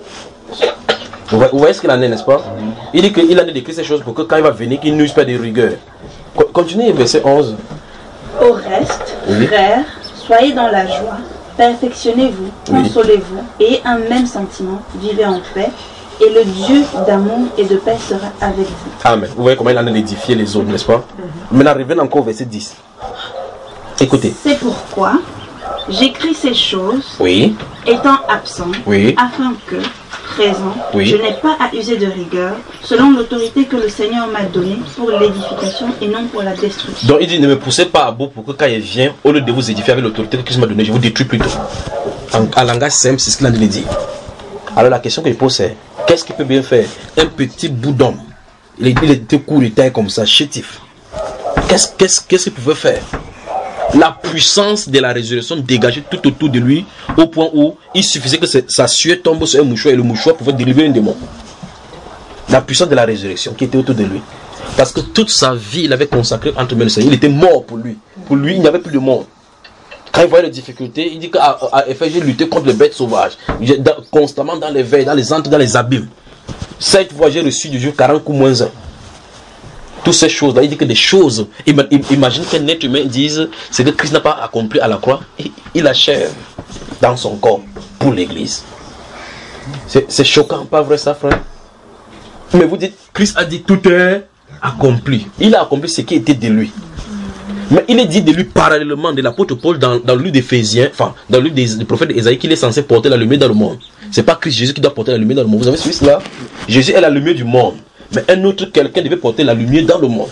Vous voyez, vous voyez ce qu'il en est, n'est-ce pas? Il dit qu'il a décrit ces choses pour que quand il va venir, qu'il n'use pas de rigueur. Continuez, verset onze. Au reste, oui. frères, soyez dans la joie, perfectionnez-vous, oui. consolez-vous, et un même sentiment, vivez en paix, et le Dieu d'amour et de paix sera avec vous. Amen. Vous voyez comment il en a édifié les autres, n'est-ce pas? Mm-hmm. Maintenant, revenons encore au verset dix. Écoutez. C'est pourquoi j'écris ces choses, oui. étant absent, oui. afin que, présent, oui. je n'ai pas à user de rigueur, selon l'autorité que le Seigneur m'a donnée pour l'édification et non pour la destruction. Donc il dit, ne me poussez pas à bout pour que quand il vient, au lieu de vous édifier avec l'autorité que Christ m'a donnée, je vous détruis plutôt. En, en langage simple, c'est ce qu'il a dit. Alors la question qu'il pose c'est, qu'est-ce qu'il peut bien faire? Un petit bout d'homme, il était court, il était comme ça, chétif. Qu'est-ce qu'est-ce qu'est-ce qu'il pouvait faire? La puissance de la résurrection dégageait tout autour de lui, au point où il suffisait que sa sueur tombe sur un mouchoir et le mouchoir pouvait délivrer un démon. La puissance de la résurrection qui était autour de lui. Parce que toute sa vie, il avait consacré entre mains le Seigneur. Il était mort pour lui. Pour lui, il n'y avait plus de monde. Quand il voyait les difficultés, il dit qu'à Éphèse, j'ai lutté contre les bêtes sauvages. Constamment dans les veilles, dans les antres, dans les abîmes. Sept fois, j'ai reçu du jour quarante coups moins un. Toutes ces choses-là, il dit que des choses, imagine qu'un être humain dise ce que Christ n'a pas accompli à la croix, il achève dans son corps pour l'église. C'est choquant, pas vrai ça, frère? Mais vous dites, Christ a dit tout est accompli. Il a accompli ce qui était de lui. Mais il est dit de lui parallèlement de l'apôtre Paul dans, dans le livre d'Éphésiens, enfin, dans le livre des, des prophètes d'Ésaïe, qu'il est censé porter la lumière dans le monde. C'est pas Christ Jésus qui doit porter la lumière dans le monde. Vous avez suivi cela? Jésus est la lumière du monde. Mais un autre quelqu'un devait porter la lumière dans le monde.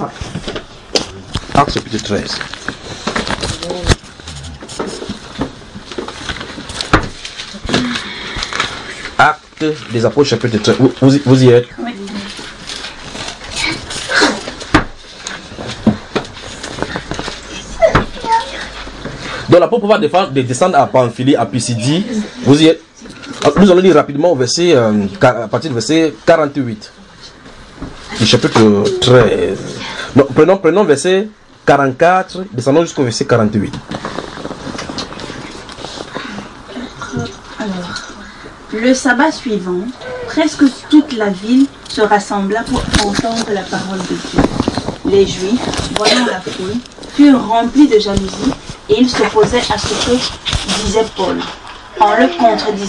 Acte chapitre treize. Acte des apôtres chapitre treize. Vous, vous, vous y êtes? Oui. Donc l'apôtre va descendre à Pamphylie, à Pisidie. Vous y êtes? Nous allons lire rapidement au verset, euh, à partir du verset quarante-huit. Du chapitre treize. Non, prenons, prenons verset quarante-quatre, descendons jusqu'au verset quarante-huit. Alors, le sabbat suivant, presque toute la ville se rassembla pour entendre la parole de Dieu. Les Juifs, voyant la foule, furent remplis de jalousie et ils s'opposaient à ce que disait Paul, en le contredisant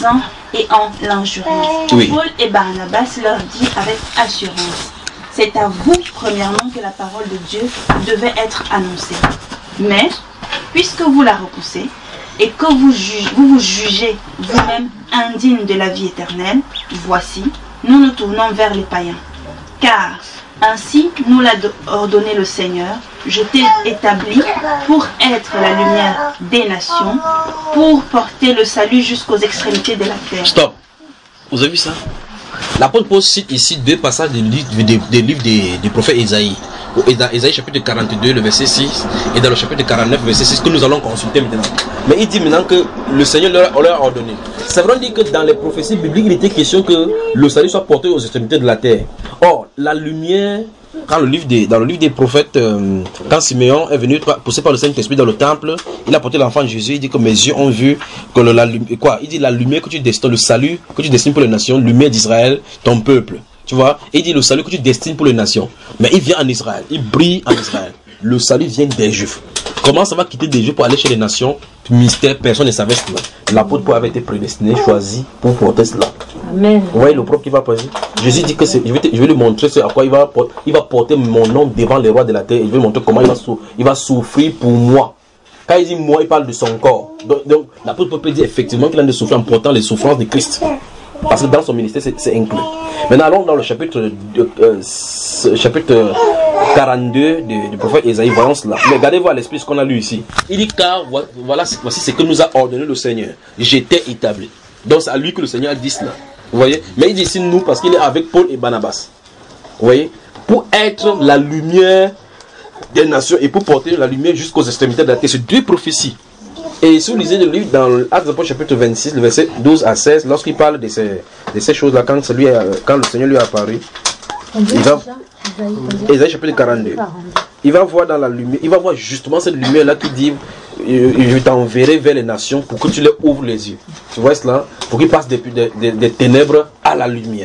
et en l'injuriant. Oui. Paul et Barnabas leur dit avec assurance, c'est à vous premièrement que la parole de Dieu devait être annoncée. Mais, puisque vous la repoussez, et que vous jugez, vous, vous jugez vous-même indigne de la vie éternelle, voici, nous nous tournons vers les païens. Car ainsi nous l'a ordonné le Seigneur, je t'ai établi pour être la lumière des nations, pour porter le salut jusqu'aux extrémités de la terre. Stop. Vous avez vu ça? L'apôtre Paul cite ici deux passages des livres des, des, livres des, des prophètes Ésaïe. Dans Ésaïe chapitre quarante-deux, le verset six, et dans le chapitre quarante-neuf, verset six, que nous allons consulter maintenant. Mais il dit maintenant que le Seigneur leur, leur a ordonné. C'est vrai, on dit que dans les prophéties bibliques, il était question que le salut soit porté aux extrémités de la terre. Or, la lumière, quand le livre des, dans le livre des prophètes, euh, quand Siméon est venu poussé par le Saint-Esprit dans le temple, il a porté l'enfant Jésus, il dit que mes yeux ont vu que le, la, quoi, il dit la lumière que tu destines, le salut que tu destines pour les nations, lumière d'Israël, ton peuple. Tu vois, il dit le salut que tu destines pour les nations. Mais il vient en Israël, il brille en Israël. Le salut vient des Juifs. Comment ça va quitter des Juifs pour aller chez les nations? Mystère, personne ne savait cela. L'apôtre Paul avait été prédestiné, choisi pour porter cela. Amen. Vous voyez le propre qui va passer. Jésus dit que je vais, te, je vais lui montrer ce à quoi il va, il va porter mon nom devant les rois de la terre. Et je vais lui montrer comment il va, il va souffrir pour moi. Quand il dit moi, il parle de son corps. Donc, donc l'apôtre Paul peut dire effectivement qu'il a de souffrir en portant les souffrances de Christ. Parce que dans son ministère, c'est inclus. Maintenant, allons dans le chapitre, de, euh, chapitre quarante-deux du, du prophète Ésaïe. Voyons cela. Mais regardez-vous à l'esprit ce qu'on a lu ici. Il dit car voilà, voici ce que nous a ordonné le Seigneur. J'étais établi. Donc c'est à lui que le Seigneur dit cela. Vous voyez? Mais il dit ici nous parce qu'il est avec Paul et Barnabas. Vous voyez? Pour être la lumière des nations et pour porter la lumière jusqu'aux extrémités de la terre. C'est deux prophéties. Et si vous lisez le livre dans l'Actes des Apôtres chapitre vingt-six, le verset douze à seize, lorsqu'il parle de ces, de ces choses-là, quand, celui, quand le Seigneur lui a apparu, il va, Ésaïe chapitre quarante-deux, il va voir dans la lumière, il va voir justement cette lumière-là qui dit, je t'enverrai vers les nations pour que tu les ouvres les yeux. Tu vois cela? Pour qu'ils passent des, des, des, des ténèbres à la lumière.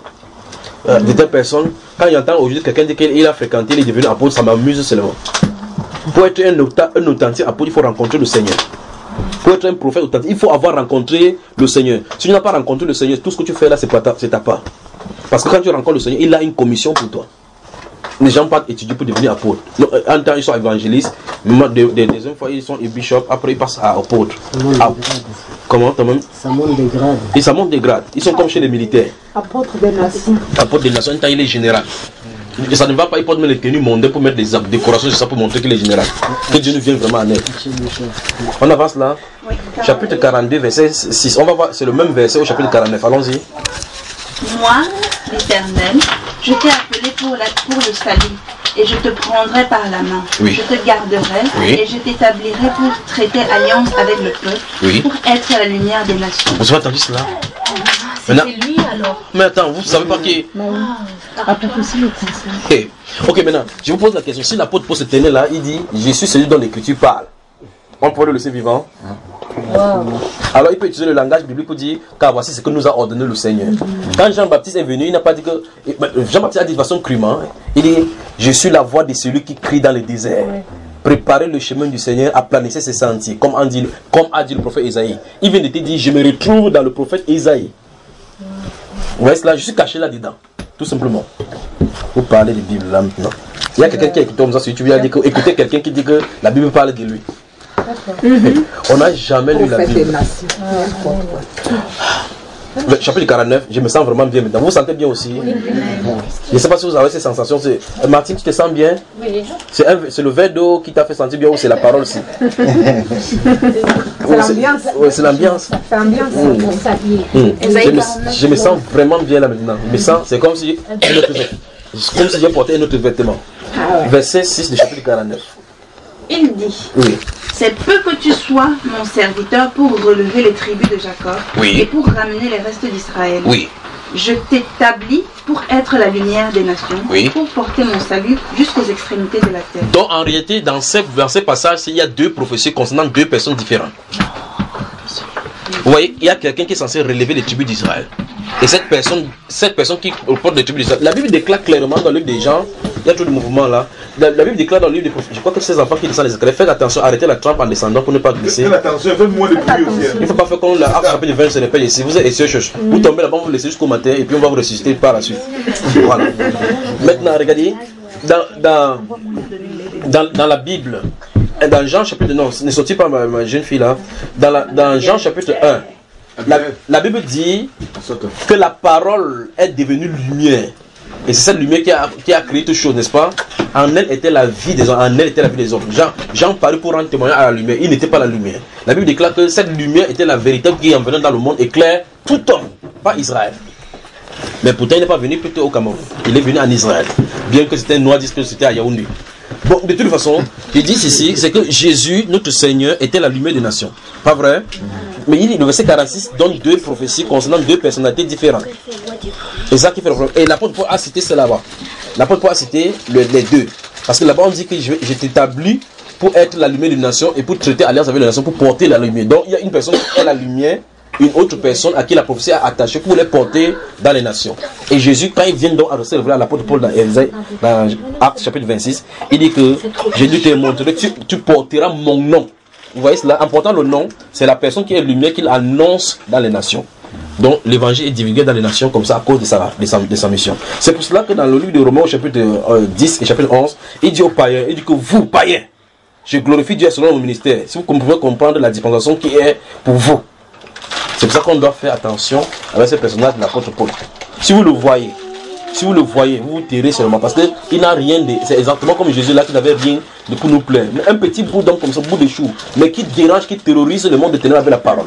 Euh, de telles personnes, quand il entend aujourd'hui quelqu'un dire qu'il a fréquenté, il est devenu apôtre, ça m'amuse seulement. Pour être un, un authentique apôtre, il faut rencontrer le Seigneur. Pour être un prophète authentique, il faut avoir rencontré le Seigneur. Si tu n'as pas rencontré le Seigneur, tout ce que tu fais là, c'est ta, ta part. Parce que quand tu rencontres le Seigneur, il a une commission pour toi. Les gens partent étudier pour devenir apôtre. En temps, ils sont évangélistes. Mais des, des, des fois, ils sont bishop. Après, ils passent à apôtre. À, comment toi-même? Ça monte des grades. Et ça monte des grades. Ils sont comme chez les militaires. Apôtre des nations. Apôtre des nations, en temps, il est général. Et ça ne va pas, il porte même les tenues mondaines pour mettre des décorations, c'est ça pour montrer qu'il est général. Que Dieu nous vienne vraiment en aide. On avance là. Oui, chapitre quarante-deux, verset six. On va voir, c'est le même verset au chapitre quarante-neuf. Allons-y. Moi, l'Éternel, je t'ai appelé pour, la, pour le salut, et je te prendrai par la main. Oui. Je te garderai, oui. Et je t'établirai pour traiter alliance avec le peuple, oui. Pour être la lumière des nations. Vous avez entendu cela? C'était lui alors. Mais attends, vous ne savez pas qui. Ah, aussi le conseil. Okay. Ok, maintenant, je vous pose la question. Si l'apôtre Paul se tenait là, il dit je suis celui dont l'Écriture parle. On pourrait le laisser vivant. Wow. Alors il peut utiliser le langage biblique pour dire car voici ce que nous a ordonné le Seigneur. Mm-hmm. Quand Jean-Baptiste est venu, il n'a pas dit que. Jean-Baptiste a dit de façon crûment. Il dit je suis la voix de celui qui crie dans le désert. Ouais. Préparez le chemin du Seigneur, aplanissez ses sentiers. Comme a dit, comme a dit le prophète Ésaïe. Il vient de te dire je me retrouve dans le prophète Ésaïe. Vous voyez cela, je suis caché là-dedans. Tout simplement. Vous parlez de Bible là maintenant. Il y a quelqu'un qui écoute comme ça sur YouTube, il a dit que écoutez quelqu'un qui dit que la Bible parle de lui. Mm-hmm. On n'a jamais lu la Bible. Le chapitre quarante-neuf, je me sens vraiment bien maintenant. Vous vous sentez bien aussi? Oui. Je ne sais pas si vous avez ces sensations. Martine, tu te sens bien? Oui. C'est le verre d'eau qui t'a fait sentir bien ou c'est la parole aussi? C'est l'ambiance. Oui, c'est l'ambiance. C'est l'ambiance. Mmh. Mmh. Je, me, je me sens vraiment bien là maintenant. Je me sens, c'est comme si, comme si j'ai porté un autre vêtement. Ah ouais. Verset six du chapitre quarante-neuf. Il dit, oui. C'est peu que tu sois mon serviteur pour relever les tribus de Jacob, oui. Et pour ramener les restes d'Israël. Oui. Je t'établis pour être la lumière des nations, oui. Pour porter mon salut jusqu'aux extrémités de la terre. Donc en réalité, dans ces, dans ces passages, il y a deux prophéties concernant deux personnes différentes. Vous voyez, il y a quelqu'un qui est censé relever les tribus d'Israël. Et cette personne, cette personne qui porte les tribus d'Israël, la Bible déclare clairement dans le livre des Jean, Il y a trop de mouvements là. La, la Bible déclare dans le livre des prophètes, je crois que ces enfants qui descendent les escaliers, faites attention, arrêtez la trappe en descendant pour ne pas glisser. Faites attention, faites-moi le bruit aussi. Il ne faut pas faire comme la Acte chapitre vingt se répète ici. Vous êtes essieux, vous tombez là-bas, vous vous laissez jusqu'au matin et puis on va vous ressusciter par la suite. Voilà. Maintenant, regardez, dans, dans, dans, dans la Bible, dans Jean chapitre, non, ne sortez pas ma, ma jeune fille là, dans, la, dans Jean chapitre un, la, la Bible dit que la parole est devenue lumière. Et c'est cette lumière qui a, qui a créé toute chose, n'est-ce pas? En elle était la vie des hommes, en elle était la vie des hommes. Jean, Jean parut pour rendre témoignage à la lumière, il n'était pas la lumière. La Bible déclare que cette lumière était la vérité qui en venant dans le monde éclaire tout homme, pas Israël. Mais pourtant il n'est pas venu plutôt au Cameroun, il est venu en Israël. Bien que c'était noir, disent que c'était à Yaoundé. Bon, de toute façon, je dis ici, c'est que Jésus, notre Seigneur, était la lumière des nations. Pas vrai? Mais il dit, le verset quarante-six donne deux prophéties concernant deux personnalités différentes. C'est ça qui fait le problème. Et l'apôtre Paul a cité cela là-bas. L'apôtre Paul a cité le, les deux. Parce que là-bas on dit que je, je t'établis pour être la lumière des nations et pour traiter alliance avec les nations, pour porter la lumière. Donc il y a une personne qui est la lumière, une autre personne à qui la prophétie a attaché pour les porter dans les nations. Et Jésus, quand il vient donc à recevoir l'apôtre Paul dans, dans Acte chapitre vingt-six, il dit que Jésus te montrerai, tu, tu porteras mon nom. Vous voyez cela? En portant le nom, c'est la personne qui est lumière qu'il annonce dans les nations. Donc l'évangile est divulgué dans les nations comme ça à cause de sa, de sa, de sa mission. C'est pour cela que dans le livre de Romains au chapitre euh, dix et chapitre onze, il dit aux païens, il dit que vous, païens, je glorifie Dieu selon mon ministère. Si vous pouvez comprendre la dispensation qui est pour vous. C'est pour ça qu'on doit faire attention avec ce personnage de l'apôtre Paul. Si vous le voyez, si vous le voyez, vous vous tairez seulement parce qu'il n'a rien de... C'est exactement comme Jésus là qui n'avait rien de pour nous plaire. Mais un petit bout d'homme comme ça, un bout de chou, mais qui dérange, qui terrorise le monde de ténèbres avec la parole.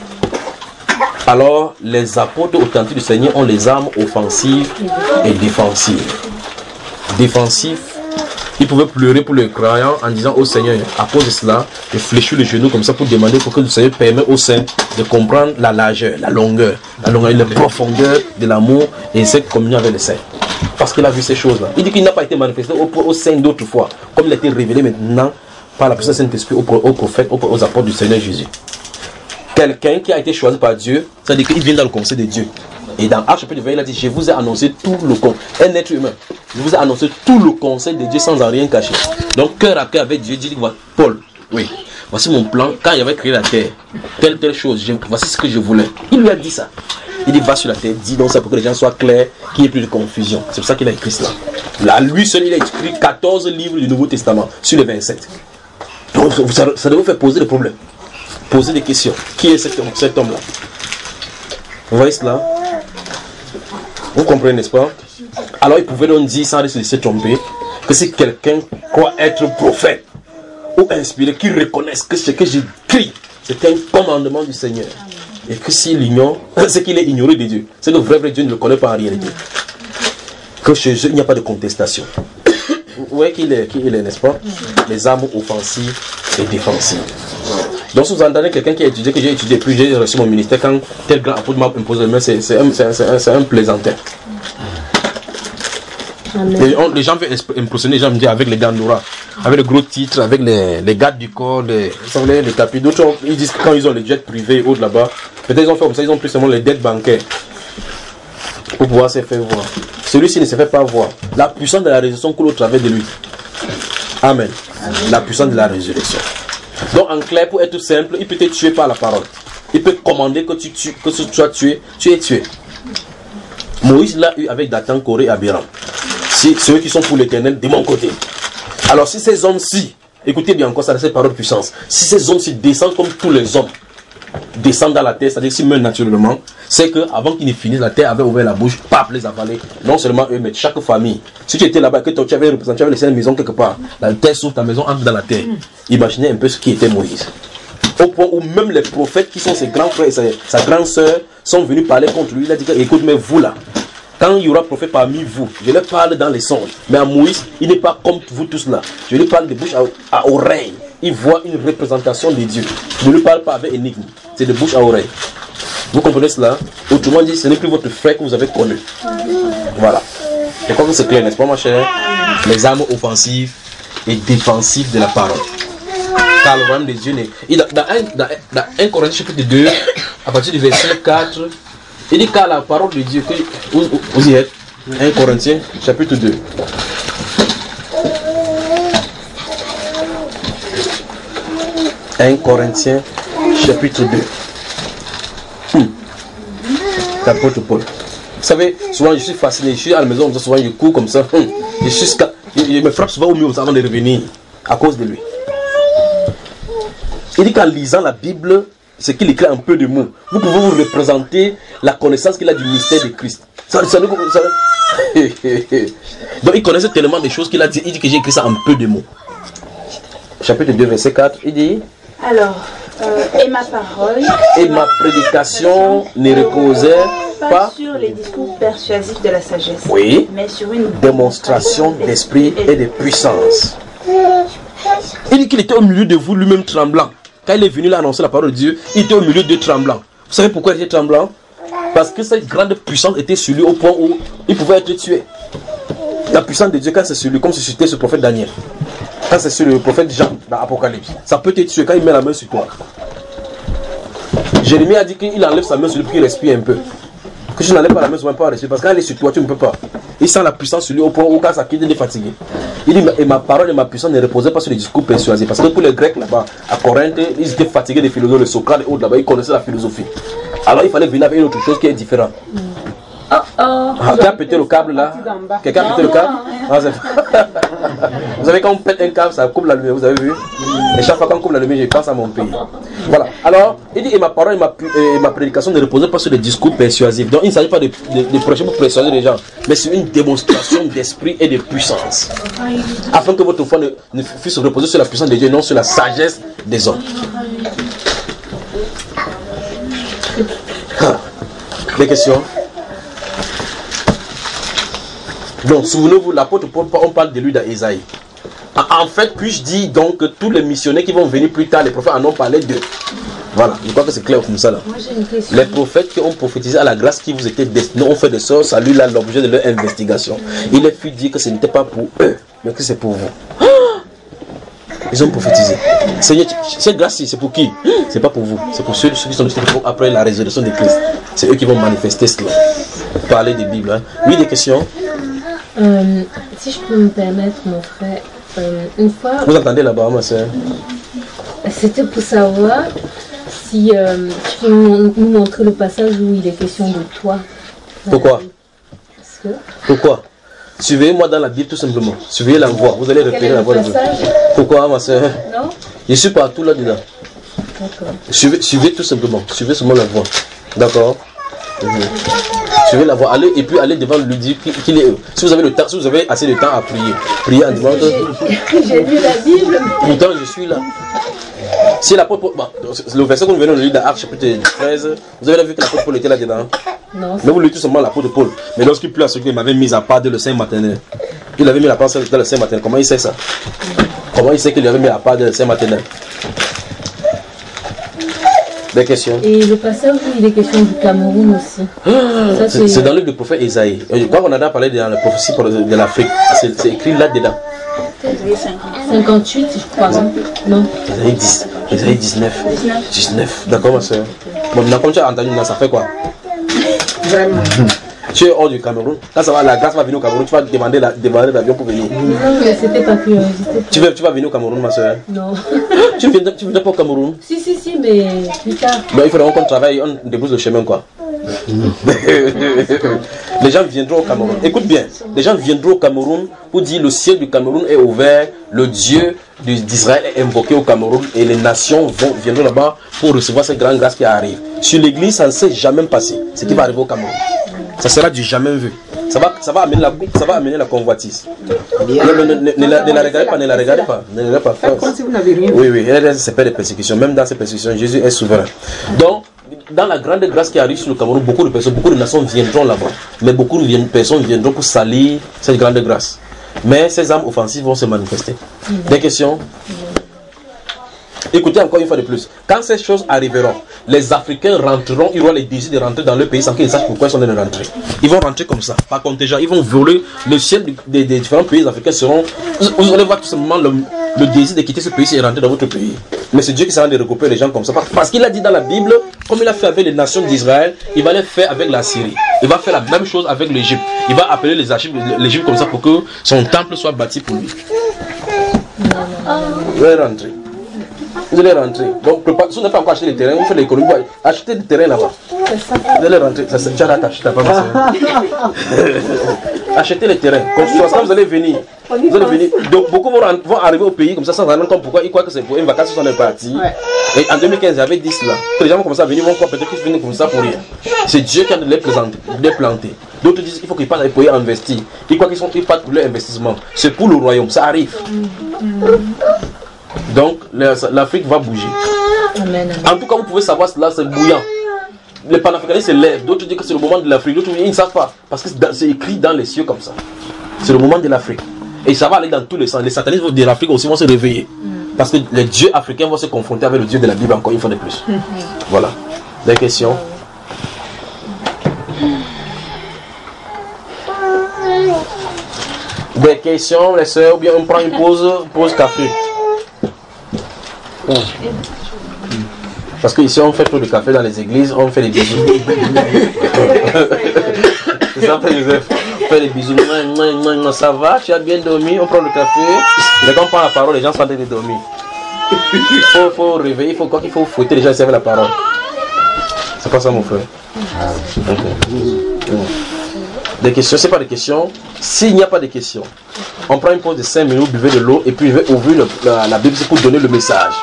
Alors, les apôtres authentiques du Seigneur ont les armes offensives et défensives. Défensives, ils pouvaient pleurer pour le croyant en disant au Seigneur, à cause de cela, je fléchis le genou comme ça pour demander pour que le Seigneur permette au saint de comprendre la largeur, la longueur, la longueur et la profondeur de l'amour et cette communion avec le saint. Parce qu'il a vu ces choses-là. Il dit qu'il n'a pas été manifesté au, au saint d'autres fois, comme il a été révélé maintenant par la puissance du Saint-Esprit aux, aux prophètes, aux, aux apôtres du Seigneur Jésus. Quelqu'un qui a été choisi par Dieu, ça veut dire qu'il vient dans le conseil de Dieu. Et dans Acte chapitre vingt, il a dit, je vous ai annoncé tout le conseil, un être humain, je vous ai annoncé tout le conseil de Dieu sans en rien cacher. Donc cœur à cœur avec Dieu, Dieu dit, Paul, oui, voici mon plan, quand il avait créé la terre, telle, telle chose, je, voici ce que je voulais. Il lui a dit ça. Il dit, va sur la terre, dis donc ça pour que les gens soient clairs, qu'il n'y ait plus de confusion. C'est pour ça qu'il a écrit cela. Là, lui seul, il a écrit quatorze livres du Nouveau Testament sur les vingt-sept. Donc ça, ça doit vous faire poser des problèmes. Poser des questions. Qui est cet homme, cet homme-là? Vous voyez cela? Vous comprenez, n'est-ce pas? Alors il pouvait donc dire, sans se laisser tromper, que si quelqu'un croit être prophète ou inspiré, qu'il reconnaisse que ce que j'écris, c'est un commandement du Seigneur. Et que s'il ignore, c'est qu'il est ignoré de Dieu. C'est que le vrai, vrai Dieu ne le connaît pas en réalité. Que chez eux, il n'y a pas de contestation. Vous voyez qui il est, qui il est, n'est-ce pas? Les armes offensives et défensives. Donc si vous entendez quelqu'un qui a étudié, que j'ai étudié, puis j'ai reçu mon ministère, quand tel grand apôtre m'a imposé le main, c'est un, un, un plaisantin. Les, on, les gens veulent impressionner les gens me disent, avec les gandoura, avec les gros titres, avec les, les gardes du corps, les, les, les tapis. D'autres, ils disent que quand ils ont les jets privés autres là-bas, peut-être ils ont fait comme ça, ils ont pris seulement les dettes bancaires pour pouvoir se faire voir. Celui-ci ne se fait pas voir. La puissance de la résurrection coule au travers de lui. Amen. Amen. La puissance de la résurrection. Donc en clair, pour être simple, il peut te tuer par la parole. Il peut commander que tu, tues, que tu sois tué, tu es tué. Moïse l'a eu avec Dathan, Corée et Abiram. Si ceux qui sont pour l'éternel de mon côté. Alors si ces hommes-ci, écoutez bien encore ça, cette parole de puissance, si ces hommes-ci descendent comme tous les hommes, descendent dans la terre, c'est-à-dire s'ils meurent naturellement, c'est qu'avant qu'ils ne finissent, la terre avait ouvert la bouche, pap, les avaler. Non seulement eux, mais chaque famille. Si tu étais là-bas, que tu avais représenté, tu avais laissé une maison quelque part, la terre s'ouvre, ta maison entre dans la terre. Imaginez un peu ce qui était Moïse. Au point où même les prophètes qui sont ses grands frères et sa, sa grande sœur sont venus parler contre lui. Il a dit, écoute, mais vous là, quand il y aura prophète parmi vous, je leur parle dans les songes. Mais à Moïse, il n'est pas comme vous tous là. Je lui parle de bouche à, à oreille. Il voit une représentation de Dieu. Je ne lui parle pas avec énigme. C'est de bouche à oreille. Vous comprenez cela? Autrement dit, ce n'est plus votre frère que vous avez connu. Voilà. Je crois que c'est clair, n'est-ce pas, ma chère? Les armes offensives et défensives de la parole. Car le royaume de Dieu n'est... Dans un Corinthiens chapitre deux, à partir du verset quatre, il dit car la parole de Dieu, que vous, vous y êtes, un Corinthiens chapitre deux. un Corinthiens, chapitre deux. Hmm. L'apôtre Paul. Vous savez, souvent je suis fasciné, je suis à la maison, souvent je cours comme ça. Hmm. Je, suis, je, je me frappe souvent au mur avant de revenir, à cause de lui. Il dit qu'en lisant la Bible, c'est qu'il écrit un peu de mots. Vous pouvez vous représenter la connaissance qu'il a du mystère de Christ. Ça, ça, ça, donc il connaissait tellement de choses qu'il a dit, il dit que j'ai écrit ça en peu de mots. Chapitre deux, verset quatre, il dit... Alors, euh, et ma parole... Et ma prédication ne reposait pas, pas sur les discours persuasifs de la sagesse, oui, mais sur une démonstration d'esprit et de puissance. Il dit qu'il était au milieu de vous lui-même tremblant. Quand il est venu là annoncer la parole de Dieu, il était au milieu de tremblant. Vous savez pourquoi il était tremblant? Parce que cette grande puissance était sur lui au point où il pouvait être tué. La puissance de Dieu, quand c'est sur lui, comme si c'était sur le prophète Daniel, quand c'est sur le prophète Jean dans l'Apocalypse, ça peut te tuer quand il met la main sur toi. Jérémie a dit qu'il enlève sa main sur lui pour qu'il respire un peu. Que je n'enlève pas la main sur lui pour respirer, parce que quand elle est sur toi, tu ne peux pas. Il sent la puissance sur lui au point où quand ça quitte, il est fatigué. Il dit, et ma parole et ma puissance ne reposaient pas sur les discours persuasifs. Parce que pour les Grecs là-bas, à Corinthe, ils étaient fatigués des philosophes, le Socrate et autres là-bas, ils connaissaient la philosophie. Alors il fallait venir avec une autre chose qui est différente. Oh oh. Ah, quelqu'un a pété le câble là? Quelqu'un a pété le câble? Ah, vous savez, quand on pète un câble, ça coupe la lumière, vous avez vu? Et chaque fois qu'on coupe la lumière, je pense à mon pays. Voilà. Alors, il dit, et ma parole et ma, et ma prédication ne reposaient pas sur des discours persuasifs. Donc, il ne s'agit pas de, de, de prêcher pour persuader les gens, mais c'est une démonstration d'esprit et de puissance. Afin que votre foi ne, ne puisse reposer sur la puissance de Dieu et non sur la sagesse des hommes. Ah. Des questions? Donc, souvenez-vous, l'apôtre Paul, on parle de lui dans Ésaïe. En fait, puis-je dire donc que tous les missionnaires qui vont venir plus tard, les prophètes en ont parlé d'eux. Voilà, je crois que c'est clair comme ça là. Moi, j'ai une question. Les prophètes qui ont prophétisé à la grâce qui vous était destinée ont fait de ça, salut là l'objet de leur investigation. Il est fut dit que ce n'était pas pour eux, mais que c'est pour vous. Ils ont prophétisé. Seigneur, cette grâce, c'est pour qui? C'est pas pour vous, c'est pour ceux, ceux qui sont après la résurrection de Christ. C'est eux qui vont manifester cela. Parler des Bibles. Hein. Oui, des questions? Euh, si je peux me permettre, mon frère, euh, une fois... Vous entendez là-bas, ma soeur? C'était pour savoir si euh, tu peux nous montrer le passage où il est question de toi. Pourquoi? Parce que... Pourquoi? Suivez-moi dans la Bible tout simplement. Suivez la voix. Vous allez repérer la voix de Dieu. Pourquoi, ma soeur? Non? Je suis partout là-dedans. D'accord. Suivez, suivez tout simplement. Suivez seulement la voix. D'accord? Mmh. Suivez la voix. Allez et puis allez devant lui dire qu'il est. Si vous avez le temps, si vous avez assez de temps à prier, priez en devant. J'ai lu la Bible. Pourtant, je suis là. Si l'apôtre, bon, le verset que nous venons de lire dans Actes chapitre treize, vous avez vu que l'apôtre Paul était là-dedans? Non. Mais vous lisez tout simplement l'apôtre Paul. Mais lorsqu'il pleut à ce qu'il m'avait mis à part de le Saint maternel, il avait mis la part dans le Saint maternel. Comment il sait ça? Comment il sait qu'il avait mis la part de le Saint maternel? Des questions? Et le passage où il est question du Cameroun aussi. Ah, c'est dans le livre du prophète Isaïe. Je crois qu'on a déjà parlé de la prophétie de l'Afrique. C'est écrit là-dedans. cinquante-huit, je crois. Non. Isaïe dix. Isaïe dix-neuf. dix-neuf. D'accord, ma soeur. Bon, maintenant, comme tu as entendu, ça fait quoi? Vraiment. Tu es hors du Cameroun. Quand ça va, la grâce va venir au Cameroun, tu vas demander l'avion pour venir. Non, mais c'était pas curiosité. Tu vas, tu vas venir au Cameroun, ma soeur? Non. Tu ne viens, tu viens pas au Cameroun? Si, si, si, mais plus tard. Ben, il faudra qu'on travaille, on débouche le chemin, quoi. Les gens viendront au Cameroun. Écoute bien, les gens viendront au Cameroun pour dire le ciel du Cameroun est ouvert, le Dieu d'Israël est invoqué au Cameroun et les nations vont, viendront là-bas pour recevoir cette grande grâce qui arrive. Sur l'église, ça ne s'est jamais passé, ce qui va arriver au Cameroun. Ça sera du jamais vu. Ça va, ça va, amener, la, ça va amener la convoitise. Ne, ne, ne, ne, la, ne la regardez pas, ne la regardez pas. Ne la regardez pas. Comme si vous n'avez rien. Oui, oui, c'est pas des persécutions. Même dans ces persécutions, Jésus est souverain. Donc, dans la grande grâce qui arrive sur le Cameroun, beaucoup de personnes, beaucoup de nations viendront là-bas. Mais beaucoup de personnes viendront pour salir cette grande grâce. Mais ces âmes offensives vont se manifester. Des questions? Écoutez encore une fois de plus. Quand ces choses arriveront, les Africains rentreront, ils auront les désirs de rentrer dans leur pays sans qu'ils sachent pourquoi ils sont en train de rentrer. Ils vont rentrer comme ça, par contingent. Ils vont voler le ciel des, des différents pays africains. Seront, vous allez voir tout simplement le, le désir de quitter ce pays et rentrer dans votre pays. Mais c'est Dieu qui sera de regrouper les gens comme ça. Parce qu'il a dit dans la Bible, comme il a fait avec les nations d'Israël, il va les faire avec la Syrie. Il va faire la même chose avec l'Égypte. Il va appeler les archives l'Égypte comme ça pour que son temple soit bâti pour lui. Il va rentrer. Vous allez rentrer. Donc, si vous n'avez pas encore acheté les terrains, vous faites l'économie, vous achetez des terrains là-bas. Vous allez rentrer. Ça, c'est déjà là, t'as pas achetez les terrains. Comme ça, vous allez venir. Vous allez venir. Donc, beaucoup vont, vont arriver au pays comme ça sans rendre compte pourquoi ils croient que c'est pour une vacance, ils sont partis. Et en deux mille quinze, il y avait dix là. Que les gens vont commencer à venir, vont croire peut-être qu'ils viennent comme ça pour rien. C'est Dieu qui a de les présenter, de les planter. D'autres disent qu'il faut qu'ils partent pour y investir. Ils croient qu'ils sont ils partent pour leur investissement. C'est pour le royaume, ça arrive. Donc l'Afrique va bouger. Amen, amen. En tout cas, vous pouvez savoir cela, c'est bouillant. Les panafricanistes se lèvent, d'autres disent que c'est le moment de l'Afrique, d'autres ils ne savent pas. Parce que c'est écrit dans les cieux comme ça. C'est le moment de l'Afrique. Et ça va aller dans tous les sens. Les satanistes de l'Afrique aussi vont se réveiller. Parce que les dieux africains vont se confronter avec le Dieu de la Bible encore une fois de plus. Voilà. Des questions? Des questions, les sœurs, ou bien on prend une pause, pause café. Oh. Parce qu'ici on fait trop de café dans les églises, on fait des bisous. C'est ça, Joseph. On fait des bisous. Ça va, tu as bien dormi, on prend le café. Et quand on prend la parole, les gens sont en train de dormir. Il faut, faut réveiller, il faut quoi qu'il faut fouetter les gens et servir la parole. C'est pas ça mon frère. Okay. Des questions, c'est pas des questions. S'il n'y a pas de questions, on prend une pause de cinq minutes, buvez de l'eau et puis je vais ouvrir le, la, la Bible pour donner le message.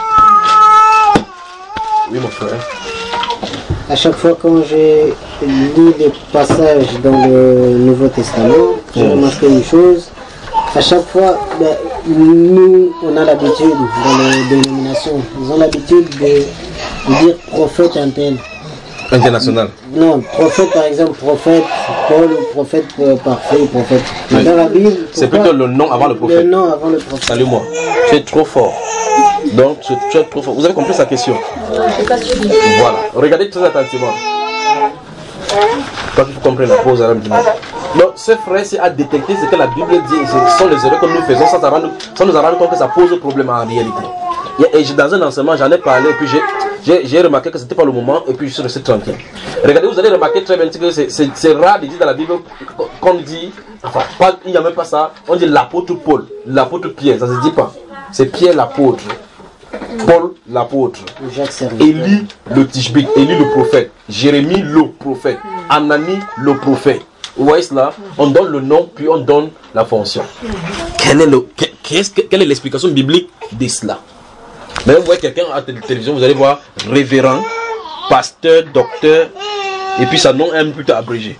Oui mon frère. À chaque fois quand j'ai lu les passages dans le Nouveau Testament, j'ai mmh. remarqué une chose. À chaque fois, ben, nous, on a l'habitude dans les dénominations, ils ont l'habitude de, de dire prophète un tel. International. Non, prophète par exemple, prophète Paul, prophète euh, parfait, prophète. Oui. Dans la Bible, c'est plutôt le nom avant le prophète. Le nom avant le prophète. Salut-moi. Tu es trop fort. Donc tu, tu es trop fort. Vous avez compris sa question? Voilà. Regardez très attentivement. Quand vous comprenez la pause, donc ce frère c'est à détecter ce que la Bible dit. Ce sont les erreurs que nous faisons sans, rendre, sans nous rendre compte que ça pose problème en réalité. Et dans un enseignement, j'en ai parlé et puis j'ai remarqué que ce n'était pas le moment et puis je suis resté tranquille. Regardez, vous allez remarquer très bien que c'est rare de dire dans la Bible qu'on dit, enfin, pas, il n'y a même pas ça, on dit l'apôtre Paul, l'apôtre Pierre, ça ne se dit pas. C'est Pierre l'apôtre, Paul l'apôtre, Élie le Tishbik, Élie le prophète, Jérémie le prophète, Anani le prophète. Vous voyez cela? On donne le nom puis on donne la fonction. Quelle est le, qu'est-ce que, quelle est l'explication biblique de cela? Mais vous voyez quelqu'un à la télévision, vous allez voir révérend, pasteur, docteur, et puis son nom est un peu plus abrégé.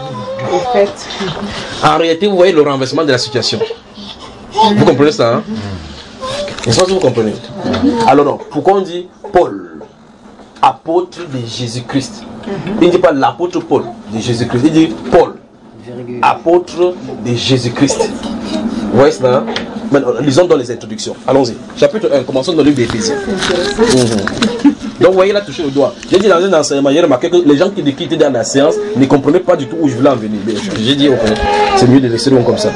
En réalité, vous voyez le renversement de la situation. Vous comprenez ça, hein? Je pense que vous comprenez. Alors non, pourquoi on dit Paul, apôtre de Jésus-Christ? Il ne dit pas l'apôtre Paul de Jésus-Christ, il dit Paul, apôtre de Jésus-Christ. Vous voyez cela, hein? Maintenant, lisons dans les introductions. Allons-y. Chapitre un, commençons dans le livre d'Éphésiens. Mmh. Donc, vous voyez là, toucher le doigt. J'ai dit dans un enseignement, j'ai remarqué que les gens qui étaient dans la séance ne comprenaient pas du tout où je voulais en venir. J'ai dit, okay, c'est mieux de laisser long comme ça.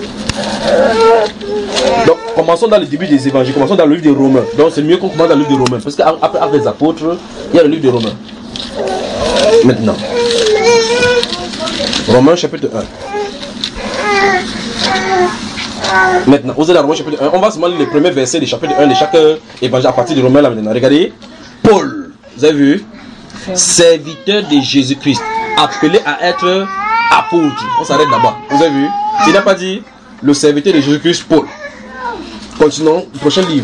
Donc, commençons dans le début des évangiles. Commençons dans le livre des Romains. Donc, c'est mieux qu'on commence dans le livre des Romains. Parce qu'après après les apôtres, il y a le livre des Romains. Maintenant. Romains, chapitre un. Maintenant, vous allez à Romains chapitre un, on va seulement lire les premiers versets du chapitre un de chaque évangile à partir de Romains là maintenant. Regardez, Paul, vous avez vu, serviteur de Jésus-Christ, appelé à être apôtre. On s'arrête là-bas, vous avez vu, il n'a pas dit le serviteur de Jésus-Christ, Paul. Continuons, prochain livre.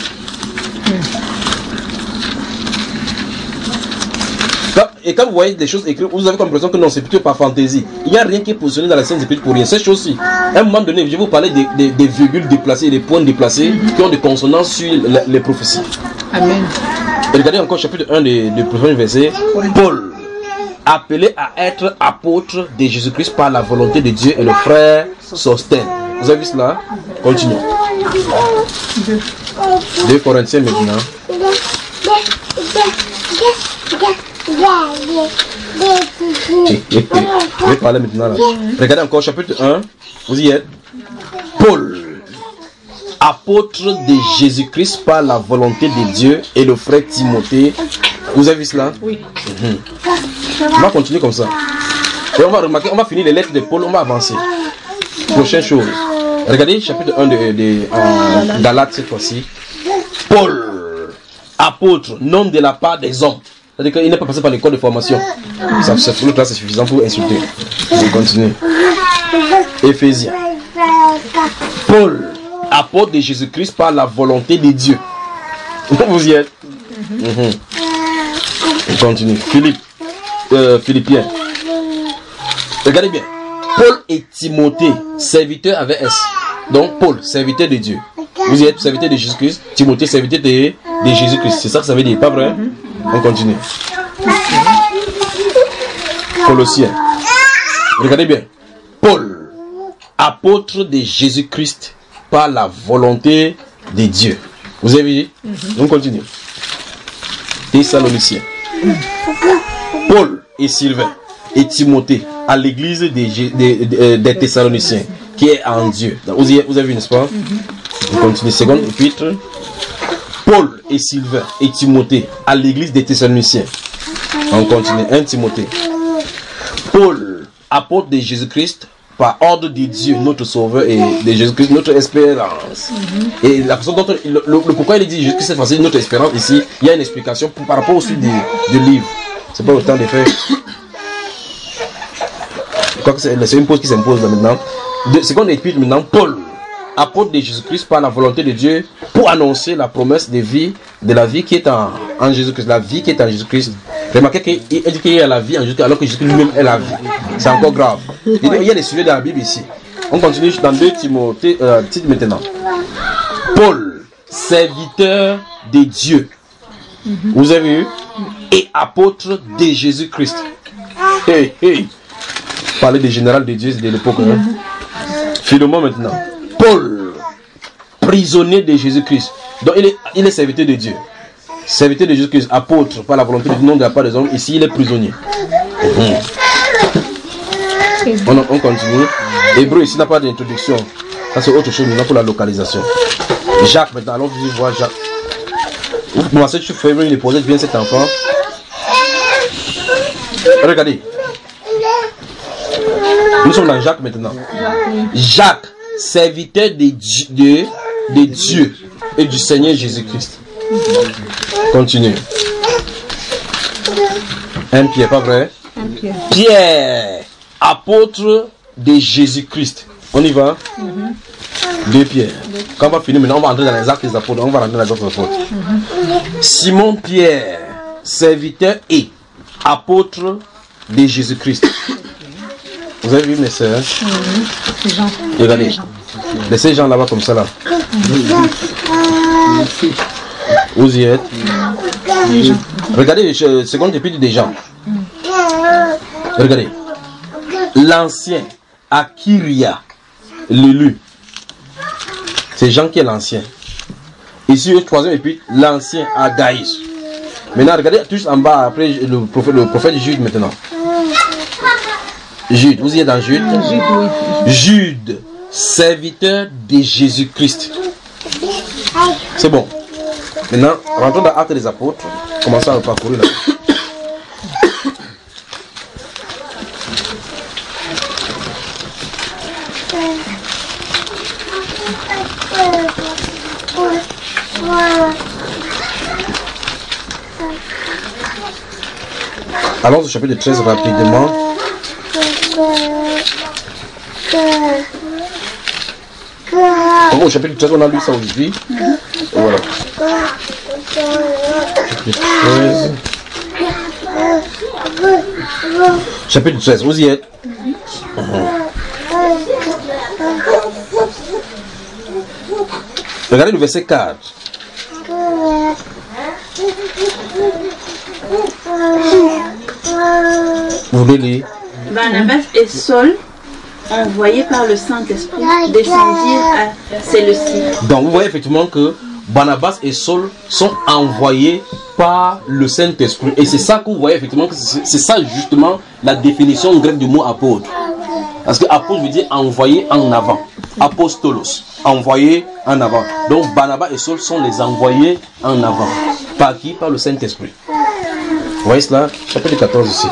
Et quand vous voyez des choses écrites, vous avez comme l'impression que non, c'est plutôt par fantaisie. Il n'y a rien qui est positionné dans la Sainte Écriture pour rien. Ces choses-ci, à un moment donné, je vais vous parler des, des, des virgules déplacées, des points déplacés mm-hmm. qui ont des consonances sur les, les prophéties. Amen. Et regardez encore chapitre un du premier verset. Paul, appelé à être apôtre de Jésus-Christ par la volonté de Dieu et le frère Sostène. Vous avez vu cela? Continuons. deux Corinthiens maintenant. Je vais parler maintenant là. Regardez encore chapitre un. Vous y êtes. Paul, apôtre de Jésus-Christ par la volonté de Dieu et le frère Timothée. Vous avez vu cela? Oui. Mm-hmm. On va continuer comme ça. Et on va remarquer, on va finir les lettres de Paul, on va avancer. Prochaine chose. Regardez chapitre un de, de euh, Galates cette fois-ci. Paul, apôtre, nom de la part des hommes. C'est-à-dire qu'il n'est pas passé par l'école de formation. Ça, c'est c'est suffisant pour insulter. Je continue. Éphésiens. Paul, apôtre de Jésus-Christ par la volonté de Dieu. Vous y êtes. Mm-hmm. On continue. Philippe. Euh, Philippiens. Regardez bien. Paul et Timothée, serviteurs avec S. Donc Paul, serviteur de Dieu. Vous y êtes, serviteur de Jésus-Christ. Timothée, serviteur de, de Jésus-Christ. C'est ça que ça veut dire, pas vrai? On continue. Colossiens. Regardez bien. Paul, apôtre de Jésus-Christ par la volonté de Dieu. Vous avez vu? On continue. Thessaloniciens. Paul et Sylvain et Timothée à l'église des, des, des, des Thessaloniciens qui est en Dieu. Vous avez, vous avez vu, n'est-ce pas? On continue. Seconde épître. Paul et Sylvain et Timothée à l'église des Thessaloniciens. On continue. un Timothée. Paul, apôtre de Jésus-Christ par ordre de Dieu, notre Sauveur et de Jésus-Christ, notre espérance. Mm-hmm. Et la façon dont le, le, le pourquoi il dit Jésus-Christ c'est facile, notre espérance ici, il y a une explication pour, par rapport au suite du, du livre. C'est pas autant de faire. Je crois que c'est une pause qui s'impose là maintenant. De, seconde épître maintenant, Paul, apôtre de Jésus-Christ par la volonté de Dieu, pour annoncer la promesse de vie, de la vie qui est en, en Jésus-Christ, la vie qui est en Jésus-Christ. Remarquez qu'il dit qu'il y a la vie en Jésus-Christ alors que Jésus lui-même est la vie. C'est encore grave. Et donc, il y a des sujets dans la Bible ici. On continue dans deux Timothée, euh, titre maintenant. Paul, serviteur de Dieu. Vous avez vu? Et apôtre de Jésus-Christ. Hey, hey. Parler des généraux de Dieu de l'époque. Hein? Philémon maintenant. Paul, prisonnier de Jésus-Christ. Donc il est, il est serviteur de Dieu. Serviteur de Jésus-Christ, apôtre par la volonté du nom de la part des hommes. Ici il est prisonnier. Mmh. On, on continue. Hébreu ici n'a pas d'introduction. Ça c'est autre chose maintenant pour la localisation. Jacques maintenant, allons voir Jacques. Vous commencez sur février, il est posé bien cet enfant. Regardez. Nous sommes dans Jacques maintenant. Jacques, serviteur de Dieu, de, de Dieu et du Seigneur Jésus-Christ. Continue. Un Pierre, pas vrai? Un Pierre. Pierre, apôtre de Jésus-Christ. On y va? Mm-hmm. Deux Pierre. Quand on va finir maintenant, on va entrer dans les actes des apôtres. On va rentrer dans les actes des apôtres. Mm-hmm. Simon Pierre, serviteur et apôtre de Jésus-Christ. Vous avez vu mes soeurs? Mm-hmm. Jean. Regardez. Laissez gens là-bas comme ça là. Mm-hmm. Vous y êtes? Mm-hmm. Regardez le second épître des gens. Mm-hmm. Regardez. L'ancien Akiria, l'élu. C'est Jean qui est l'ancien. Ici, le troisième épître, l'ancien Agaïs. Maintenant, regardez tous en bas, après le prophète, le prophète Jude maintenant. Jude, vous y êtes dans Jude? Jude, oui. Jude, serviteur de Jésus-Christ. C'est bon. Maintenant, rentrons dans l'acte des apôtres. Commençons à le parcourir là. Allons au chapitre treize rapidement. Au chapitre treize, on a lu ça aujourd'hui. Voilà. Chapitre treize. Chapitre treize, vous y êtes? Uh-huh. Regardez le verset quatre. Vous voulez lire? Barnabas et Saul, envoyés par le Saint-Esprit, descendirent à Séleucie. Donc vous voyez effectivement que Barnabas et Saul sont envoyés par le Saint-Esprit. Et c'est ça que vous voyez effectivement, que c'est ça justement la définition grecque du mot apôtre. Parce que apôtre veut dire envoyé en avant. Apostolos, envoyé en avant. Donc Barnabas et Saul sont les envoyés en avant. Par qui? Par le Saint-Esprit. Vous voyez cela? Chapitre quatorze ici.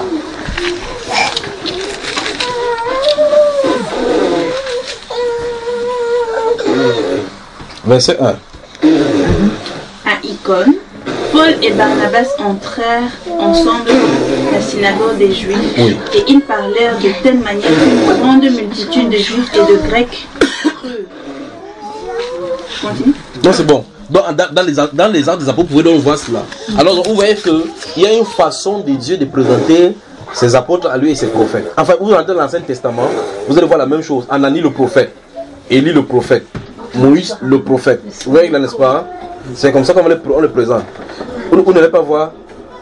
Verset un. À Icône, Paul Paul et Barnabas entrèrent ensemble dans la synagogue des Juifs Oui. et ils parlèrent de telle manière qu'une grande multitude de Juifs et de Grecs crurent. Continue. Non, c'est bon. Dans, dans, dans les, dans les actes des apôtres, vous pouvez donc voir cela. Alors, vous voyez qu'il y a une façon de Dieu de présenter ses apôtres à lui et ses prophètes. Enfin, vous rentrez dans l'Ancien Testament, vous allez voir la même chose. Anani le prophète, Élie le prophète, Moïse le prophète. Vous voyez là, n'est-ce pas? C'est comme ça qu'on le, on le présente. Vous, vous n'allez pas voir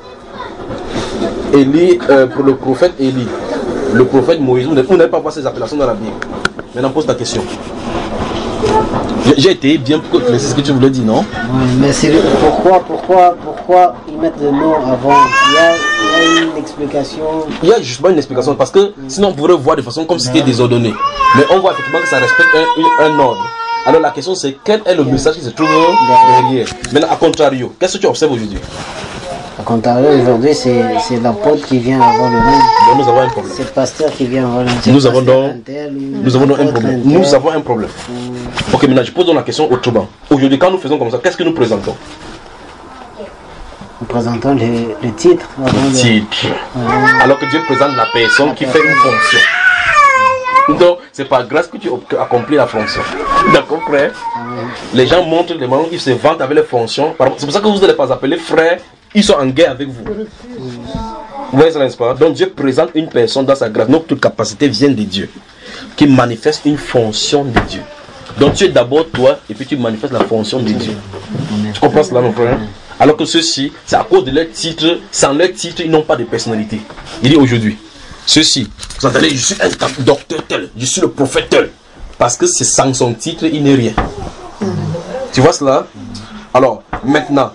Élie, euh, pour le prophète Élie, le prophète Moïse. Vous n'allez pas voir ces appellations dans la Bible. Maintenant, pose ta question. J'ai été bien pour que c'est ce que tu voulais dire, non? Oui, mais c'est le- pourquoi, pourquoi, pourquoi ils mettent le nom avant? Il y a, il y a une explication. Il y a justement une explication parce que sinon on pourrait voir de façon comme si c'était désordonné. Mais on voit effectivement que ça respecte un, un, un ordre. Alors la question c'est quel est le message qui se trouve derrière. Maintenant, à contrario, qu'est-ce que tu observes aujourd'hui? Au contraire, aujourd'hui, c'est c'est l'apôtre qui vient avant le nom. Donc nous avons un problème. C'est le pasteur qui vient avant le nom. C'est Nous le avons pasteur donc, un tel ou nous avons donc un l'apôtre problème. tel. Nous avons un problème. Ok, maintenant je pose donc la question autrement. Aujourd'hui, quand nous faisons comme ça, qu'est-ce que nous présentons? Nous présentons le, le titre. avant Le le- titre. Alors que Dieu présente la personne qui fait une fonction. Donc, c'est par grâce que tu accomplis la fonction. D'accord, frère? Les gens montrent les membres, ils se vantent avec les fonctions. C'est pour ça que vous n'allez pas appeler frères, ils sont en guerre avec vous. Vous voyez ça, n'est-ce pas? Donc, Dieu présente une personne dans sa grâce. Notre capacité vient de Dieu, qui manifeste une fonction de Dieu. Donc, tu es d'abord toi, et puis tu manifestes la fonction de Dieu. Tu comprends cela, mon frère? Alors que ceux-ci, c'est à cause de leur titre, sans leur titre, ils n'ont pas de personnalité. Il dit aujourd'hui, ceux-ci, vous entendez, je suis un docteur tel, je suis le prophète tel. Parce que c'est sans son titre, il n'est rien. Tu vois cela? Alors, maintenant,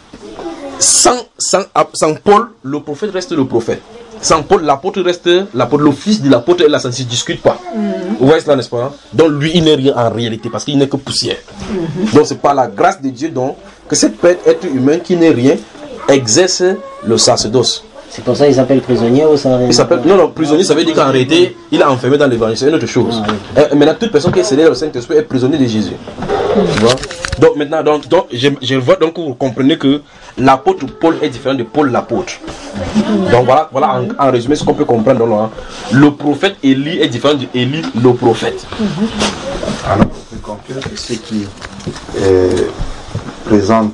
sans, sans, sans Paul, le prophète reste le prophète. Sans Paul, l'apôtre reste l'apôtre. L'office de l'apôtre et là, ça ne se discute pas. Mm-hmm. Vous voyez cela, n'est-ce pas? Donc lui, il n'est rien en réalité parce qu'il n'est que poussière. Mm-hmm. Donc c'est par la grâce de Dieu donc, que cet être humain qui n'est rien exerce le sacerdoce. C'est pour ça qu'il s'appelle prisonnier ou ça? Il s'appelle, non, non, prisonnier, ça veut dire qu'en réalité, il est enfermé dans l'évangile. C'est une autre chose. Ah, oui. Et maintenant, toute personne qui est scellée dans le Saint-Esprit est prisonnier de Jésus. Tu vois? Donc maintenant, donc, donc, je, je vois donc que vous comprenez que l'apôtre Paul est différent de Paul l'apôtre. Donc voilà, voilà en, en résumé ce qu'on peut comprendre. Donc, hein. Le prophète Élie est différent d'Élie le prophète. Alors, on peut conclure que ceux qui euh, présentent,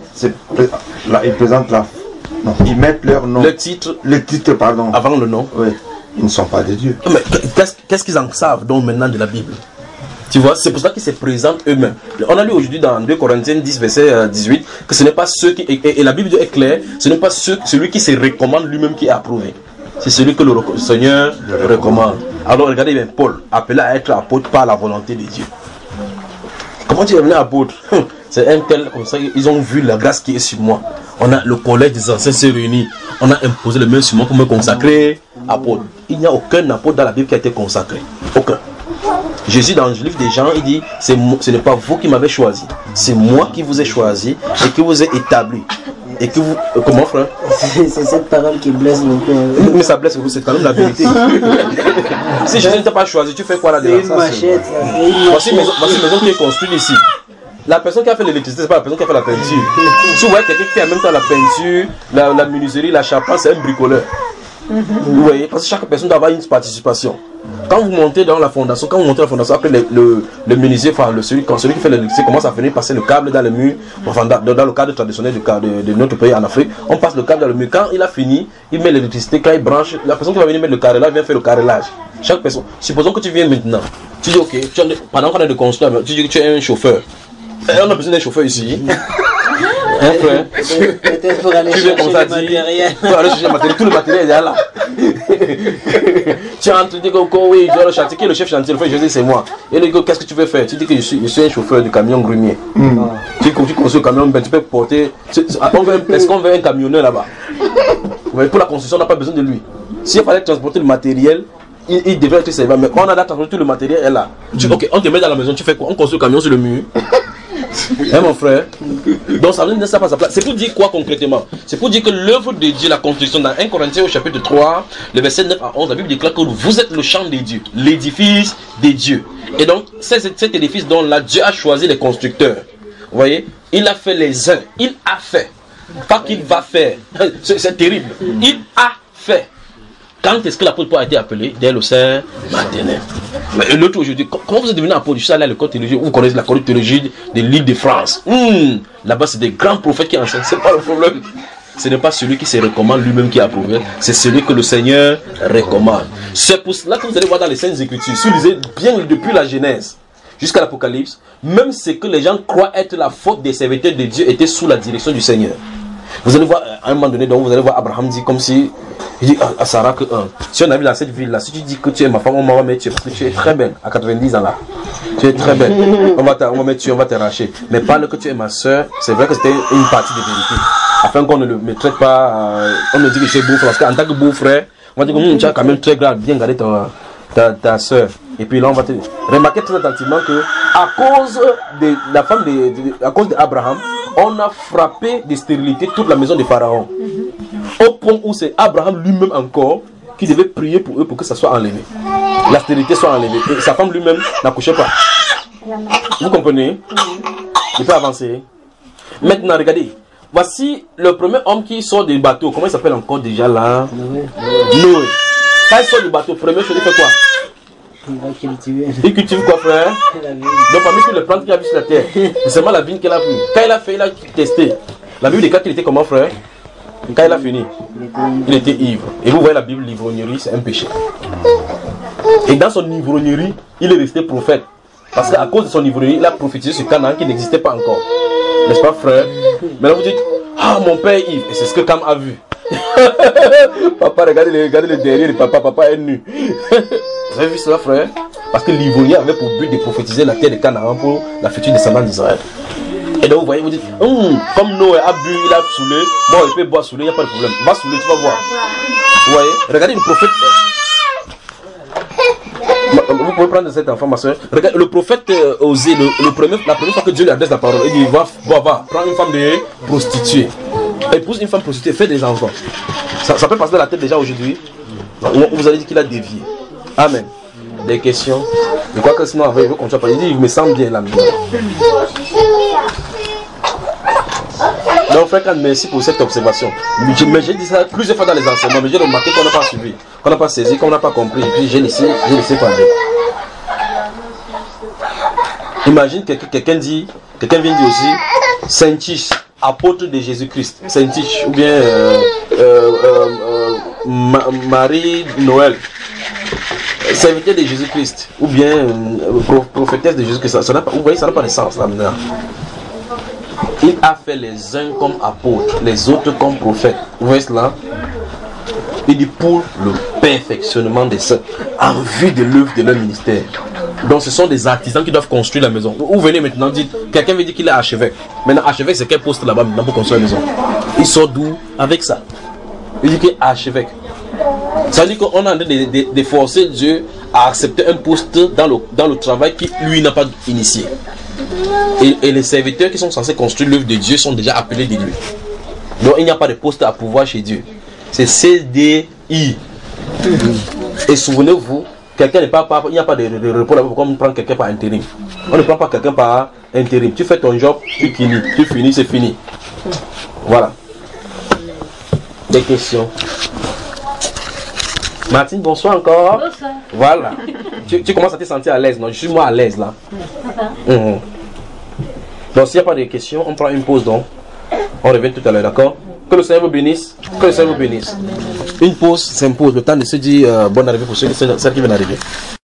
là, ils présentent la, non, ils mettent leur nom, le titre, le titre, pardon, avant le nom. Oui, ils ne sont pas de Dieu. Mais qu'est-ce, qu'est-ce qu'ils en savent donc maintenant de la Bible? Tu vois, c'est pour ça qu'ils se présentent eux-mêmes. On a lu aujourd'hui dans deux Corinthiens dix, verset dix-huit, que ce n'est pas ceux qui, et, et la Bible est claire, ce n'est pas ceux, celui qui se recommande lui-même qui est approuvé. C'est celui que le Seigneur le recommande. Alors regardez bien, Paul, appelé à être apôtre par la volonté de Dieu. Comment tu es devenu apôtre? C'est un tel, comme ça, ils ont vu la grâce qui est sur moi. On a le collège des anciens s'est réuni. On a imposé le même sur moi pour me consacrer apôtre. Il n'y a aucun apôtre dans la Bible qui a été consacré. Aucun. Jésus dans le livre des gens, il dit, c'est, ce n'est pas vous qui m'avez choisi, c'est moi qui vous ai choisi et qui vous ai établi. Et que vous... Euh, comment, frère? C'est cette parole qui blesse mon cœur. Mais ça blesse, c'est quand même la vérité. Si Jésus ne t'a pas choisi, tu fais quoi là-dedans? C'est une machette. Voici une maison, voici une maison qui est construite ici. La personne qui a fait l'électricité, c'est pas la personne qui a fait la peinture. Si vous voyez quelqu'un qui fait en même temps la peinture, la, la menuiserie, la charpente, c'est un bricoleur. Vous voyez? Parce que chaque personne doit avoir une participation. Quand vous montez dans la fondation, quand vous montez dans la fondation, après le, le, le menuisier, enfin le, celui, quand celui qui fait l'électricité commence à venir passer le câble dans le mur, enfin dans, dans le cadre traditionnel de, de, de notre pays en Afrique, on passe le câble dans le mur. Quand il a fini, il met l'électricité, quand il branche, la personne qui va venir mettre le carrelage vient faire le carrelage. Chaque personne. Supposons que tu viens maintenant, tu dis ok, tu, pendant qu'on est de construire, tu dis que tu es un chauffeur. Et on a besoin d'un chauffeur ici. Hein, frère? Peut-être pour aller chercher le matériel. Pour aller chercher le matériel, tout le matériel est déjà là. Tu entres, tu dis que oui, je dois le chantier. Qui est le chef chantier? Le frère, je dis c'est moi. Et il dit qu'est-ce que tu veux faire? Tu dis que je suis, je suis un chauffeur de camion grumier. Mm. Tu, tu construis le camion, ben, tu peux porter. Est-ce qu'on veut un camionneur là-bas? Pour la construction, on n'a pas besoin de lui. S'il fallait transporter le matériel, il, il devrait être servant. Mais quand on a transporté tout le matériel, elle est là. Tu, ok, on te met dans la maison, tu fais quoi? On construit le camion sur le mur. Hein, mon frère? Donc ça ne ça pas sa place. C'est pour dire quoi concrètement? C'est pour dire que l'œuvre de Dieu, la construction, dans un Corinthiens au chapitre trois, le verset neuf à onze, la Bible déclare que vous êtes le champ de Dieu, l'édifice de Dieu. Et donc, c'est cet édifice dont là, Dieu a choisi les constructeurs. Vous voyez? Il a fait les uns, il a fait. Pas qu'il va faire. C'est terrible. Il a fait. Quand est-ce que l'apôtre Paul a été appelé? Dès le sein maternel. Mais l'autre aujourd'hui, comment vous êtes devenu apôtre? Je suis allé à l'école théologique, vous connaissez la l'école théologique de l'île de France. Mmh. Là-bas, c'est des grands prophètes qui enseignent. C'est pas le problème. Ce n'est pas celui qui se recommande lui-même qui a approuvé, c'est celui que le Seigneur recommande. C'est pour cela que vous allez voir dans les Saintes Écritures, si vous lisez bien depuis la Genèse jusqu'à l'Apocalypse, même ce que les gens croient être la faute des serviteurs de Dieu était sous la direction du Seigneur. Vous allez voir, à un moment donné, donc vous allez voir Abraham dit comme si, il dit à Sarah que, hein, si on arrive dans cette ville-là, si tu dis que tu es ma femme, on va mettre tu parce que tu es très belle, à quatre-vingt-dix ans là. Tu es très belle. On va, on va mettre tu, on va t'arracher. Mais parle que tu es ma soeur, c'est vrai que c'était une partie de vérité. Afin qu'on ne le me traite pas, euh, on me dit que tu es beau frère, parce qu'en tant que beau frère, on va dire que hum, tu as quand même très grave, bien gardé ta, ta, ta soeur. Et puis là, on va te remarquer très attentivement que, à cause de la femme de, de, à cause d'Abraham, on a frappé de stérilité toute la maison de Pharaon. Mm-hmm. Au point où c'est Abraham lui-même encore qui devait prier pour eux pour que ça soit enlevé. La stérilité soit enlevée. Et sa femme lui-même n'accouchait pas. Vous comprenez? Je peux avancer. Maintenant, regardez. Voici le premier homme qui sort du bateau. Comment il s'appelle encore déjà là? Noé. Noé. Quand il sort du bateau, première chose, il fait quoi? Il va cultiver. Il cultive quoi, frère? Donc parmi toutes les plantes qu'il a vues sur la terre, c'est seulement la vigne qu'il a pris. Quand il a fait, il a testé. La Bible dit qu'il était comment, frère? Quand il a fini, il était ivre. Et vous voyez la Bible, l'ivrognerie, c'est un péché. Et dans son ivrognerie, il est resté prophète. Parce qu'à cause de son ivrognerie, il a prophétisé sur Canaan qui n'existait pas encore. N'est-ce pas, frère? Maintenant vous dites, ah, mon père est ivre. Et c'est ce que Cam a vu. Papa, regardez le, regardez le derrière de papa, papa est nu. Vous avez vu cela, frère? Parce que l'ivrognier avait pour but de prophétiser la terre de Canaan pour la future descendance d'Israël. Et donc vous voyez, vous dites, hum, comme Noé a bu, il a saoulé, bon, il peut boire saoulé, il n'y a pas de problème. Va saouler, tu vas voir. Vous voyez? Regardez le prophète. Vous pouvez prendre cet enfant, ma soeur. Regardez, le prophète euh, Osée, le, le premier, la première fois que Dieu lui adresse la parole, il dit, va, va, va, prends une femme de prostituée. Épouse une femme prostituée, fais des enfants. Ça, ça peut passer dans la tête déjà aujourd'hui. Vous allez dire qu'il a dévié. Amen. Des questions? Je crois que sinon, il veut continuer à parler. Il dit, il me semble bien là. Donc, frère, merci pour cette observation. Mais j'ai dit ça plusieurs fois dans les enseignements, mais j'ai remarqué qu'on n'a pas suivi, qu'on n'a pas saisi, qu'on n'a pas compris. Et puis j'ai laissé, j'ai laissé parler. Imagine que quelqu'un dit, quelqu'un vient dire aussi, Saint-Tiche, apôtre de Jésus-Christ. Saint-Tiche, ou bien euh, euh, euh, euh, Ma Marie-Noël, serviteur de Jésus-Christ, ou bien euh, prophétesse de Jésus-Christ. Ça, ça n'a pas, vous voyez, ça n'a pas de sens là maintenant. Il a fait les uns comme apôtres, les autres comme prophètes. Vous voyez cela? Il dit pour le perfectionnement des saints, en vue de l'œuvre de leur ministère. Donc ce sont des artisans qui doivent construire la maison. Vous venez maintenant, dites, quelqu'un veut dire qu'il est archevêque. Maintenant, archevêque, c'est quel poste là-bas maintenant pour construire la maison? Il sort d'où avec ça? Il dit qu'il est archevêque. Ça veut dire qu'on est en train de, de, de forcer Dieu à accepter un poste dans le, dans le travail qu'il lui n'a pas initié. Et, et les serviteurs qui sont censés construire l'œuvre de Dieu sont déjà appelés de lui. Donc il n'y a pas de poste à pouvoir chez Dieu. C'est C D I. Et souvenez-vous, quelqu'un n'est pas, pas, il n'y a pas de, de, de repos là-bas pour qu'on prend quelqu'un par intérim. On ne prend pas quelqu'un par intérim. Tu fais ton job, tu finis. Tu finis, c'est fini. Voilà. Des questions? Martine, bonsoir encore. Bonsoir. Voilà. tu, tu commences à te sentir à l'aise, non? Je suis moi à l'aise là. Mmh. Donc s'il n'y a pas de questions, on prend une pause donc. On revient tout à l'heure, d'accord? Que le Seigneur vous bénisse. Que le Seigneur vous bénisse. Une pause s'impose, le temps de se dire euh, bonne arrivée pour ceux qui viennent d'arriver.